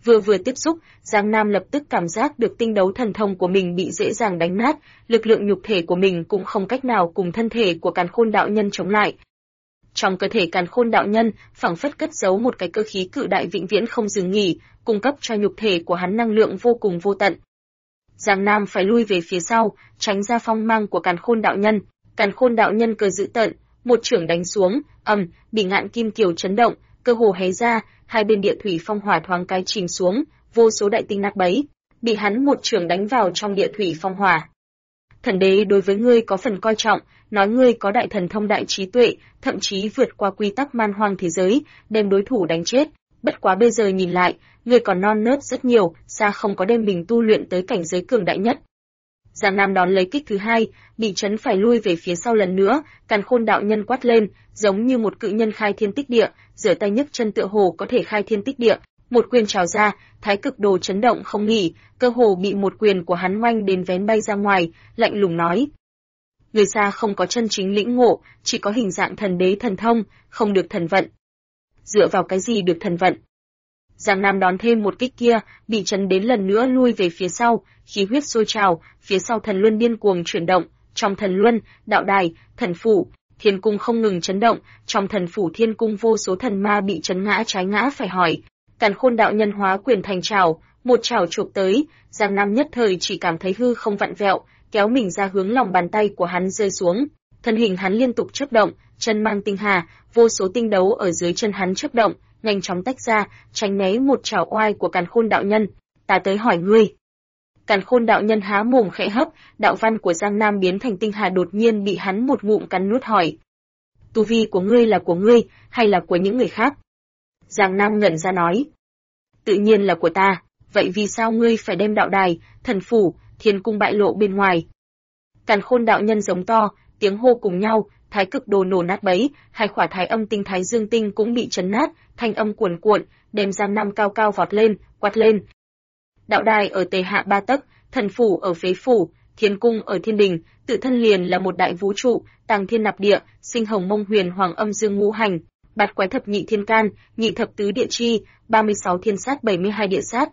Vừa tiếp xúc, Giang Nam lập tức cảm giác được tinh đấu thần thông của mình bị dễ dàng đánh nát, lực lượng nhục thể của mình cũng không cách nào cùng thân thể của Càn Khôn đạo nhân chống lại. Trong cơ thể Càn Khôn đạo nhân, phảng phất cất giấu một cái cơ khí cự đại vĩnh viễn không dừng nghỉ, cung cấp cho nhục thể của hắn năng lượng vô cùng vô tận. Giang Nam phải lui về phía sau, tránh ra phong mang của Càn Khôn đạo nhân. Càn Khôn đạo nhân cơ dữ tợn, một chưởng đánh xuống, Bỉ Ngạn Kim Kiều chấn động, cơ hồ hé ra, hai bên địa thủy phong hỏa thoáng cái chìm xuống, vô số đại tinh nát bấy, bị hắn một chưởng đánh vào trong địa thủy phong hỏa. Thần đế đối với ngươi có phần coi trọng, nói ngươi có đại thần thông đại trí tuệ, thậm chí vượt qua quy tắc man hoang thế giới, đem đối thủ đánh chết. Bất quá bây giờ nhìn lại, ngươi còn non nớt rất nhiều, xa không có đem mình tu luyện tới cảnh giới cường đại nhất. Giang Nam đón lấy kích thứ hai, bị chấn phải lui về phía sau lần nữa, Càn Khôn đạo nhân quát lên, giống như một cự nhân khai thiên tích địa, giở tay nhấc chân tựa hồ có thể khai thiên tích địa, một quyền trào ra, thái cực đồ chấn động không nghỉ, cơ hồ bị một quyền của hắn oanh đến vén bay ra ngoài, lạnh lùng nói: người xa không có chân chính lĩnh ngộ, chỉ có hình dạng thần đế thần thông, không được thần vận. Dựa vào cái gì được thần vận? Giang Nam đón thêm một kích kia, bị chấn đến lần nữa lui về phía sau, khí huyết sôi trào, phía sau thần luân điên cuồng chuyển động, trong thần luân, đạo đài, thần phủ, thiên cung không ngừng chấn động, trong thần phủ thiên cung vô số thần ma bị chấn ngã trái ngã phải hỏi. Càn Khôn đạo nhân hóa quyền thành trảo, một trảo chụp tới, Giang Nam nhất thời chỉ cảm thấy hư không vặn vẹo, kéo mình ra hướng lòng bàn tay của hắn rơi xuống. Thân hình hắn liên tục chớp động, chân mang tinh hà, vô số tinh đấu ở dưới chân hắn chớp động, nhanh chóng tách ra, tránh né một trảo oai của Càn Khôn đạo nhân. Ta tới hỏi ngươi. Càn Khôn đạo nhân há mồm khẽ hấp, đạo văn của Giang Nam biến thành tinh hà đột nhiên bị hắn một ngụm cắn nuốt hỏi. Tu vi của ngươi là của ngươi, hay là của những người khác? Giang Nam ngẩn ra nói. Tự nhiên là của ta, vậy vì sao ngươi phải đem đạo đài, thần phủ, thiên cung bại lộ bên ngoài? Càn Khôn đạo nhân giống to, tiếng hô cùng nhau, thái cực đồ nổ nát bấy, hai khỏa thái âm tinh thái dương tinh cũng bị chấn nát, thanh âm cuồn cuộn, đem Giang Nam cao cao vọt lên, quát lên. Đạo đài ở tề hạ ba tấc, thần phủ ở phế phủ, thiên cung ở thiên đình, tự thân liền là một đại vũ trụ, tàng thiên nạp địa, sinh hồng mông huyền hoàng âm dương ngũ hành, bát quái thập nhị thiên can, nhị thập tứ địa chi, 36 thiên sát 72 địa sát,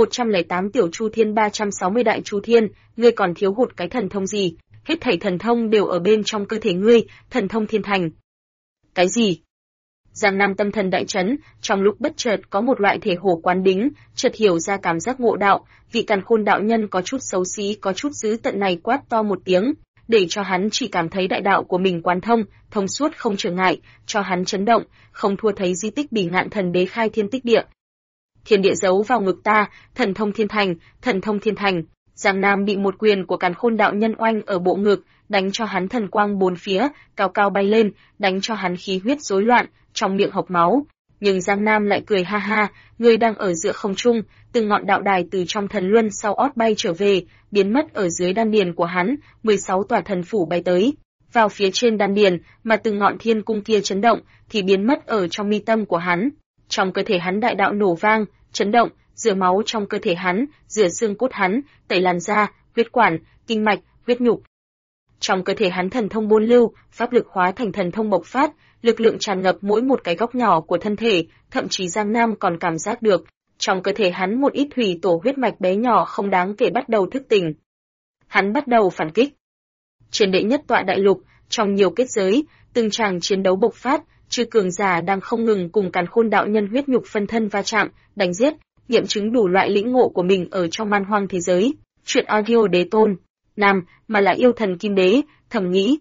108 tiểu chu thiên 360 đại chu thiên, ngươi còn thiếu hụt cái thần thông gì? Hết thảy thần thông đều ở bên trong cơ thể ngươi, thần thông thiên thành. Cái gì? Giang Nam tâm thần đại chấn, trong lúc bất chợt có một loại thể hồ quán đính, chợt hiểu ra cảm giác ngộ đạo, vị Càn Khôn đạo nhân có chút xấu xí có chút dữ tận này quát to một tiếng, để cho hắn chỉ cảm thấy đại đạo của mình quán thông, thông suốt không trở ngại, cho hắn chấn động, không thua thấy di tích Bỉ Ngạn thần đế khai thiên tích địa. Thiên địa giấu vào ngực ta, thần thông thiên thành, thần thông thiên thành. Giang Nam bị một quyền của Càn Khôn đạo nhân oanh ở bộ ngực, đánh cho hắn thần quang bốn phía, cao cao bay lên, đánh cho hắn khí huyết rối loạn, trong miệng hộc máu. Nhưng Giang Nam lại cười ha ha, người đang ở giữa không trung, từng ngọn đạo đài từ trong thần luân sau ót bay trở về, biến mất ở dưới đan điền của hắn, 16 tòa thần phủ bay tới, vào phía trên đan điền, mà từng ngọn thiên cung kia chấn động, thì biến mất ở trong mi tâm của hắn. Trong cơ thể hắn đại đạo nổ vang, chấn động, rửa máu trong cơ thể hắn, rửa xương cốt hắn, tẩy làn da, huyết quản, kinh mạch, huyết nhục. Trong cơ thể hắn thần thông buôn lưu, pháp lực hóa thành thần thông bộc phát, lực lượng tràn ngập mỗi một cái góc nhỏ của thân thể, thậm chí Giang Nam còn cảm giác được, trong cơ thể hắn một ít thủy tổ huyết mạch bé nhỏ không đáng kể bắt đầu thức tỉnh. Hắn bắt đầu phản kích. Trên đệ nhất tọa đại lục, trong nhiều kết giới, từng tràng chiến đấu bộc phát, chư cường giả đang không ngừng cùng Càn Khôn đạo nhân huyết nhục phân thân va chạm, đánh giết, nghiệm chứng đủ loại lĩnh ngộ của mình ở trong man hoang thế giới. Chuyện audio đế tôn, nam, mà là yêu thần kim đế, thầm nghĩ.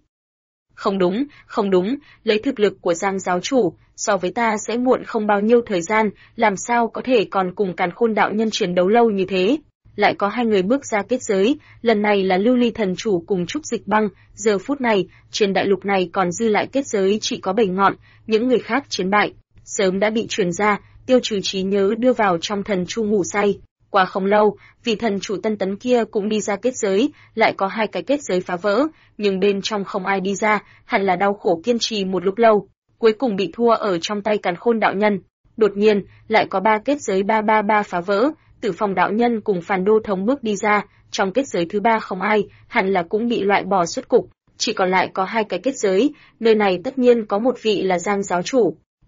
Không đúng, lấy thực lực của Giang giáo chủ, so với ta sẽ muộn không bao nhiêu thời gian, làm sao có thể còn cùng Càn Khôn đạo nhân chiến đấu lâu như thế. Lại có hai người bước ra kết giới, lần này là Lưu Ly thần chủ cùng Trúc Dịch Băng, giờ phút này, trên đại lục này còn dư lại kết giới chỉ có 7 ngọn, những người khác chiến bại, sớm đã bị truyền ra, tiêu trừ trí nhớ đưa vào trong thần chu ngủ say. Qua không lâu, vị thần chủ tân tấn kia cũng đi ra kết giới, lại có 2 cái kết giới phá vỡ, nhưng bên trong không ai đi ra, hẳn là đau khổ kiên trì một lúc lâu, cuối cùng bị thua ở trong tay Càn Khôn đạo nhân. Đột nhiên, lại có 3 kết giới 333 phá vỡ, Tử Phong đạo nhân cùng Phàn Đô thống bước đi ra, trong kết giới thứ 3 không ai, hẳn là cũng bị loại bỏ xuất cục, chỉ còn lại có 2 cái kết giới, nơi này tất nhiên có một vị là Giang giáo chủ.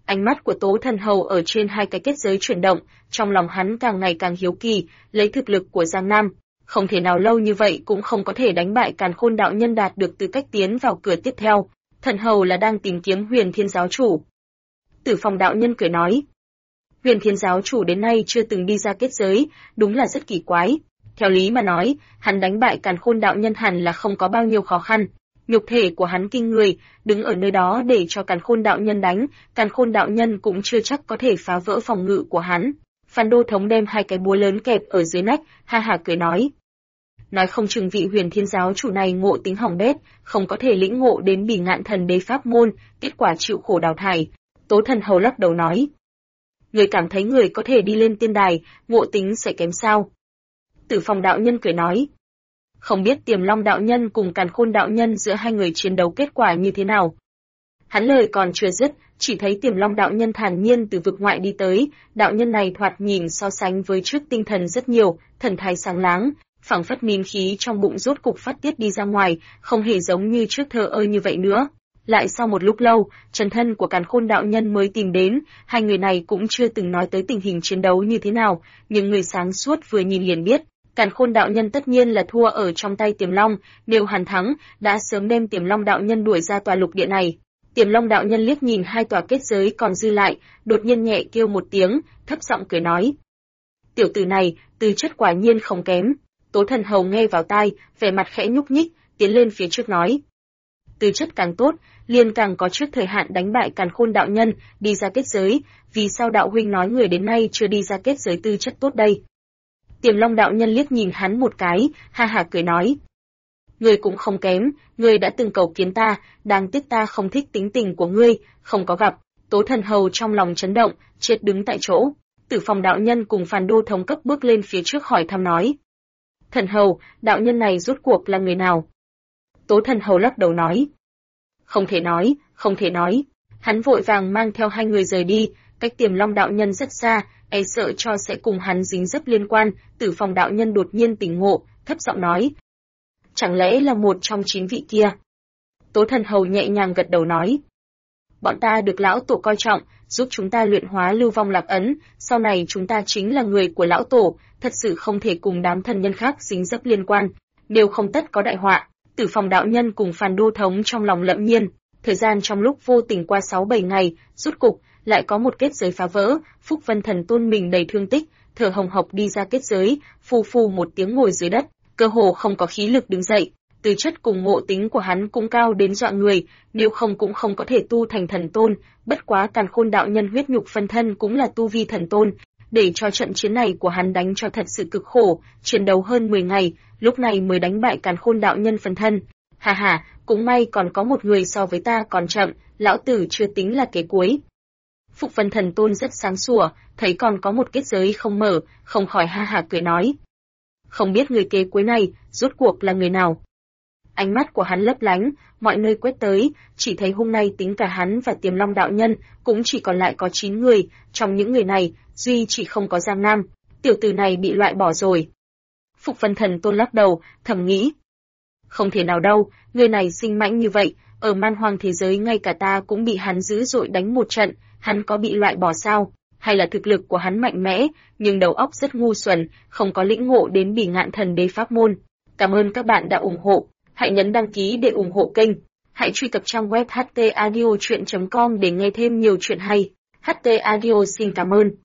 Ánh mắt của Tố Thần Hầu ở trên hai cái kết giới chuyển động, trong lòng hắn càng ngày càng hiếu kỳ, lấy thực lực của Giang Nam, không thể nào lâu như vậy cũng không có thể đánh bại Càn Khôn đạo nhân đạt được tư cách tiến vào cửa tiếp theo. Thần Hầu là đang tìm kiếm Huyền Thiên giáo chủ. Tử Phong đạo nhân cười nói, Huyền Thiên giáo chủ đến nay chưa từng đi ra kết giới, đúng là rất kỳ quái. Theo lý mà nói, hắn đánh bại Càn Khôn đạo nhân hẳn là không có bao nhiêu khó khăn. Nhục thể của hắn kinh người, đứng ở nơi đó để cho Càn Khôn đạo nhân đánh, Càn Khôn đạo nhân cũng chưa chắc có thể phá vỡ phòng ngự của hắn. Phan Đô Thống đem hai cái búa lớn kẹp ở dưới nách, ha ha cười nói. Nói không chừng vị Huyền Thiên giáo chủ này ngộ tính hỏng bét, không có thể lĩnh ngộ đến Bỉ Ngạn Thần Đế pháp môn, kết quả chịu khổ đào thải. Tố Thần Hầu lắc đầu nói. Người cảm thấy người có thể đi lên tiên đài, ngộ tính sẽ kém sao? Tử Phong đạo nhân cười nói. Không biết Tiềm Long đạo nhân cùng Càn Khôn đạo nhân giữa hai người chiến đấu kết quả như thế nào. Hắn lời còn chưa dứt, chỉ thấy Tiềm Long đạo nhân thản nhiên từ vực ngoại đi tới, đạo nhân này thoạt nhìn so sánh với trước tinh thần rất nhiều, thần thái sáng láng, phảng phất mín khí trong bụng rốt cục phát tiết đi ra ngoài, không hề giống như trước thờ ơ như vậy nữa. Lại sau một lúc lâu, chân thân của Càn Khôn đạo nhân mới tìm đến, hai người này cũng chưa từng nói tới tình hình chiến đấu như thế nào, nhưng người sáng suốt vừa nhìn liền biết. Càn Khôn đạo nhân tất nhiên là thua ở trong tay Tiềm Long, nếu hắn thắng, đã sớm đem Tiềm Long đạo nhân đuổi ra tòa lục địa này. Tiềm Long đạo nhân liếc nhìn hai tòa kết giới còn dư lại, đột nhiên nhẹ kêu một tiếng, thấp giọng cười nói: "Tiểu tử này, tư chất quả nhiên không kém." Tố Thần Hầu nghe vào tai, vẻ mặt khẽ nhúc nhích, tiến lên phía trước nói: "Tư chất càng tốt, liền càng có trước thời hạn đánh bại Càn Khôn đạo nhân, đi ra kết giới, vì sao đạo huynh nói người đến nay chưa đi ra kết giới tư chất tốt đây?" Tiềm Long đạo nhân liếc nhìn hắn một cái, ha ha cười nói: "Ngươi cũng không kém, ngươi đã từng cầu kiến ta, đáng tiếc ta không thích tính tình của ngươi, không có gặp." Tố Thần Hầu trong lòng chấn động, chết đứng tại chỗ. Tử Phong đạo nhân cùng Phàn Đô thống cấp bước lên phía trước hỏi thăm nói: "Thần Hầu, đạo nhân này rốt cuộc là người nào?" Tố Thần Hầu lắc đầu nói: "Không thể nói, không thể nói." Hắn vội vàng mang theo hai người rời đi, cách Tiềm Long đạo nhân rất xa, e sợ cho sẽ cùng hắn dính dấp liên quan. Tử Phong đạo nhân đột nhiên tỉnh ngộ, thấp giọng nói: "Chẳng lẽ là một trong 9 vị kia?" Tố Thần Hầu nhẹ nhàng gật đầu nói: "Bọn ta được lão tổ coi trọng, giúp chúng ta luyện hóa lưu vong lạc ấn, sau này chúng ta chính là người của lão tổ, thật sự không thể cùng đám thần nhân khác dính dấp liên quan, nếu không tất có đại họa." Tử Phong đạo nhân cùng Phàn Đô thống trong lòng lẫm nhiên, thời gian trong lúc vô tình qua 6-7 ngày, rốt cục lại có một kết giới phá vỡ. Phúc Vân Thần Tôn mình đầy thương tích, thở hồng hộc đi ra kết giới, phù phù một tiếng ngồi dưới đất, cơ hồ không có khí lực đứng dậy. Tư chất cùng ngộ tính của hắn cũng cao đến dọa người, nếu không cũng không có thể tu thành thần tôn. Bất quá Càn Khôn đạo nhân huyết nhục phân thân cũng là tu vi thần tôn, để cho trận chiến này của hắn đánh cho thật sự cực khổ, chiến đấu hơn 10 ngày, lúc này mới đánh bại Càn Khôn đạo nhân phân thân. Hà hà, cũng may còn có một người so với ta còn chậm, lão tử chưa tính là kế cuối. Phúc Vân Thần Tôn rất sáng sủa, thấy còn có một kết giới không mở, không khỏi ha hà cười nói: "Không biết người kế cuối này, rốt cuộc là người nào?" Ánh mắt của hắn lấp lánh, mọi nơi quét tới, chỉ thấy hôm nay tính cả hắn và Tiềm Long đạo nhân, cũng chỉ còn lại có 9 người, trong những người này, duy chỉ không có Giang Nam, tiểu tử này bị loại bỏ rồi. Phúc Vân Thần Tôn lắc đầu, thầm nghĩ: "Không thể nào đâu, người này sinh mãnh như vậy, ở man hoang thế giới ngay cả ta cũng bị hắn dữ dội đánh một trận, hắn có bị loại bỏ sao? Hay là thực lực của hắn mạnh mẽ, nhưng đầu óc rất ngu xuẩn, không có lĩnh ngộ đến Bỉ Ngạn Thần Đế pháp môn." Cảm ơn các bạn đã ủng hộ. Hãy nhấn đăng ký để ủng hộ kênh. Hãy truy cập trang web htaudio.com để nghe thêm nhiều chuyện hay. HT Audio xin cảm ơn.